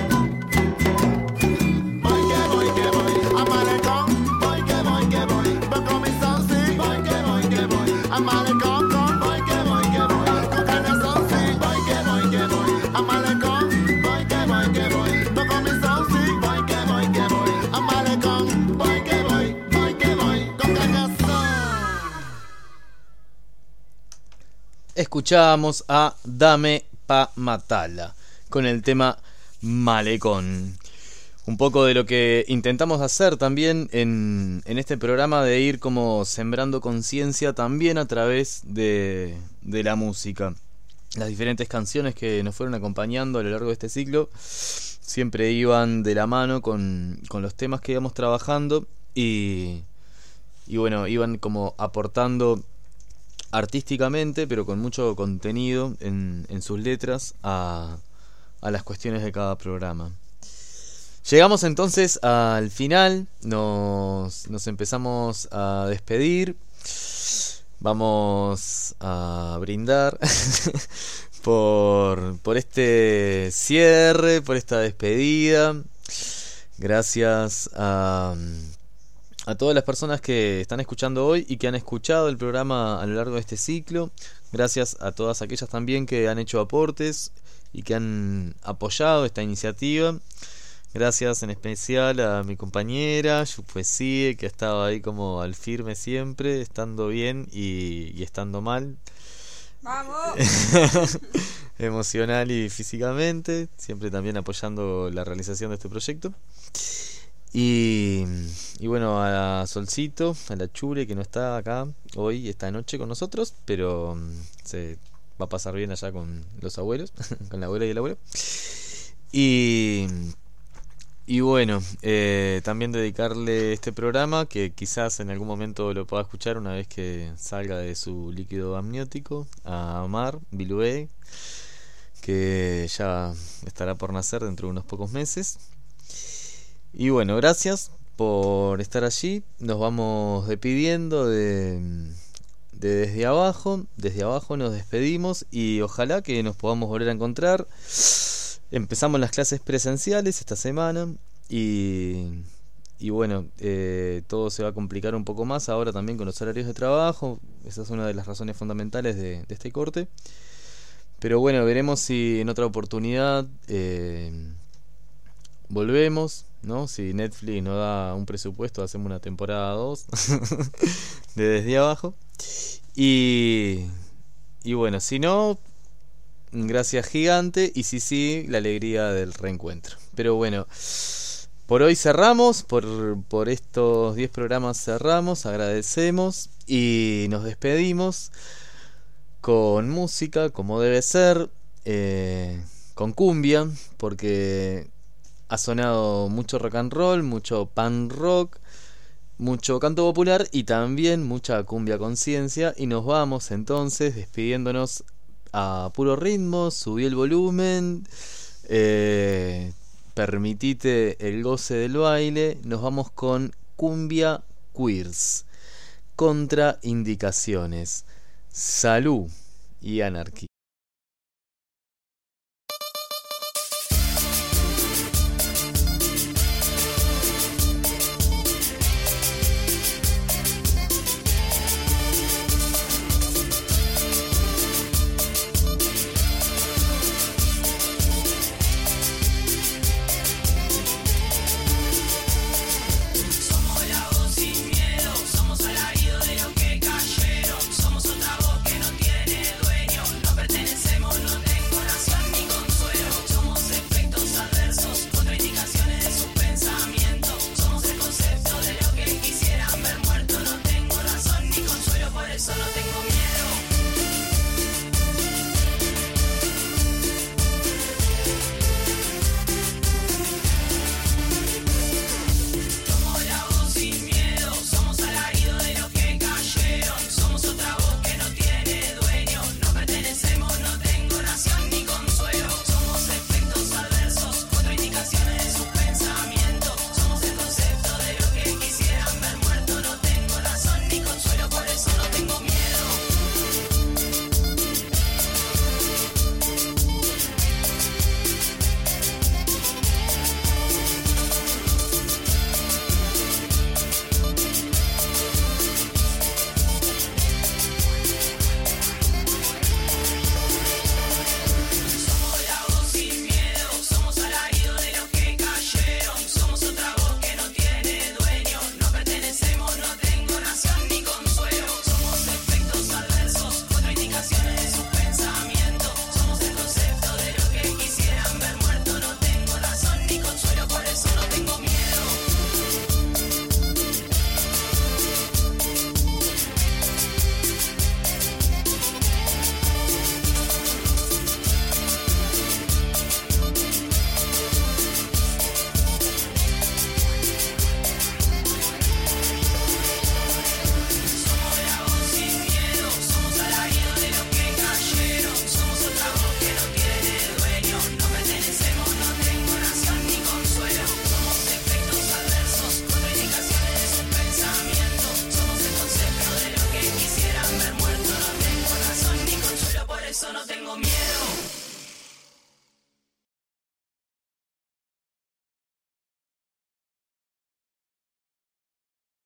Voy que voy que voy a Malecón, voy que voy que voy, voy con mi son, sí, voy que voy que voy a Malecón, con, voy que voy que voy, con Canazón, sí, voy que voy que voy a Malecón, voy que voy que voy, voy con mi son, sí, voy que voy que voy a Malecón, voy que voy, voy que voy con Canazón. Escuchábamos a Dame Pa Matala con el tema Malecón. Un poco de lo que intentamos hacer también en, en este programa, de ir como sembrando conciencia también a través de, de la música. Las diferentes canciones que nos fueron acompañando a lo largo de este ciclo siempre iban de la mano con, con los temas que íbamos trabajando y, y bueno, iban como aportando artísticamente, pero con mucho contenido en, en sus letras a, a las cuestiones de cada programa. Llegamos entonces al final, nos, nos empezamos a despedir, vamos a brindar por, por este cierre, por esta despedida. Gracias a, a todas las personas que están escuchando hoy y que han escuchado el programa a lo largo de este ciclo. Gracias a todas aquellas también que han hecho aportes y que han apoyado esta iniciativa. Gracias en especial a mi compañera Yupoesie, que ha estado ahí como al firme siempre, estando bien y, y estando mal. ¡Vamos! Emocional y físicamente, siempre también apoyando la realización de este proyecto. Y, y bueno, a Solcito, a la Chure, que no está acá hoy, esta noche con nosotros, pero se va a pasar bien allá con los abuelos, con la abuela y el abuelo. Y... Y bueno, eh, también dedicarle este programa, que quizás en algún momento lo pueda escuchar una vez que salga de su líquido amniótico, a Omar Bilué, que ya estará por nacer dentro de unos pocos meses. Y bueno, gracias por estar allí. Nos vamos despidiendo de, de Desde Abajo. Desde Abajo nos despedimos y ojalá que nos podamos volver a encontrar. Empezamos las clases presenciales esta semana y, y bueno, eh, todo se va a complicar un poco más ahora también con los horarios de trabajo. Esa es una de las razones fundamentales de, de este corte. Pero bueno, veremos si en otra oportunidad eh, volvemos, ¿no? Si Netflix nos da un presupuesto, hacemos una temporada dos de Desde Abajo. Y, y bueno, si no... gracias gigante, y sí, sí, la alegría del reencuentro. Pero bueno, por hoy cerramos, por, por estos diez programas cerramos, agradecemos y nos despedimos con música, como debe ser, eh, con cumbia, porque ha sonado mucho rock and roll, mucho pan rock, mucho canto popular y también mucha cumbia conciencia. Y nos vamos entonces despidiéndonos a puro ritmo. Subí el volumen, eh, permitite el goce del baile. Nos vamos con Cumbia Queers, Contraindicaciones, Salud y Anarquía. Somos otra voz que no tiene dueño, no pertenece miedo.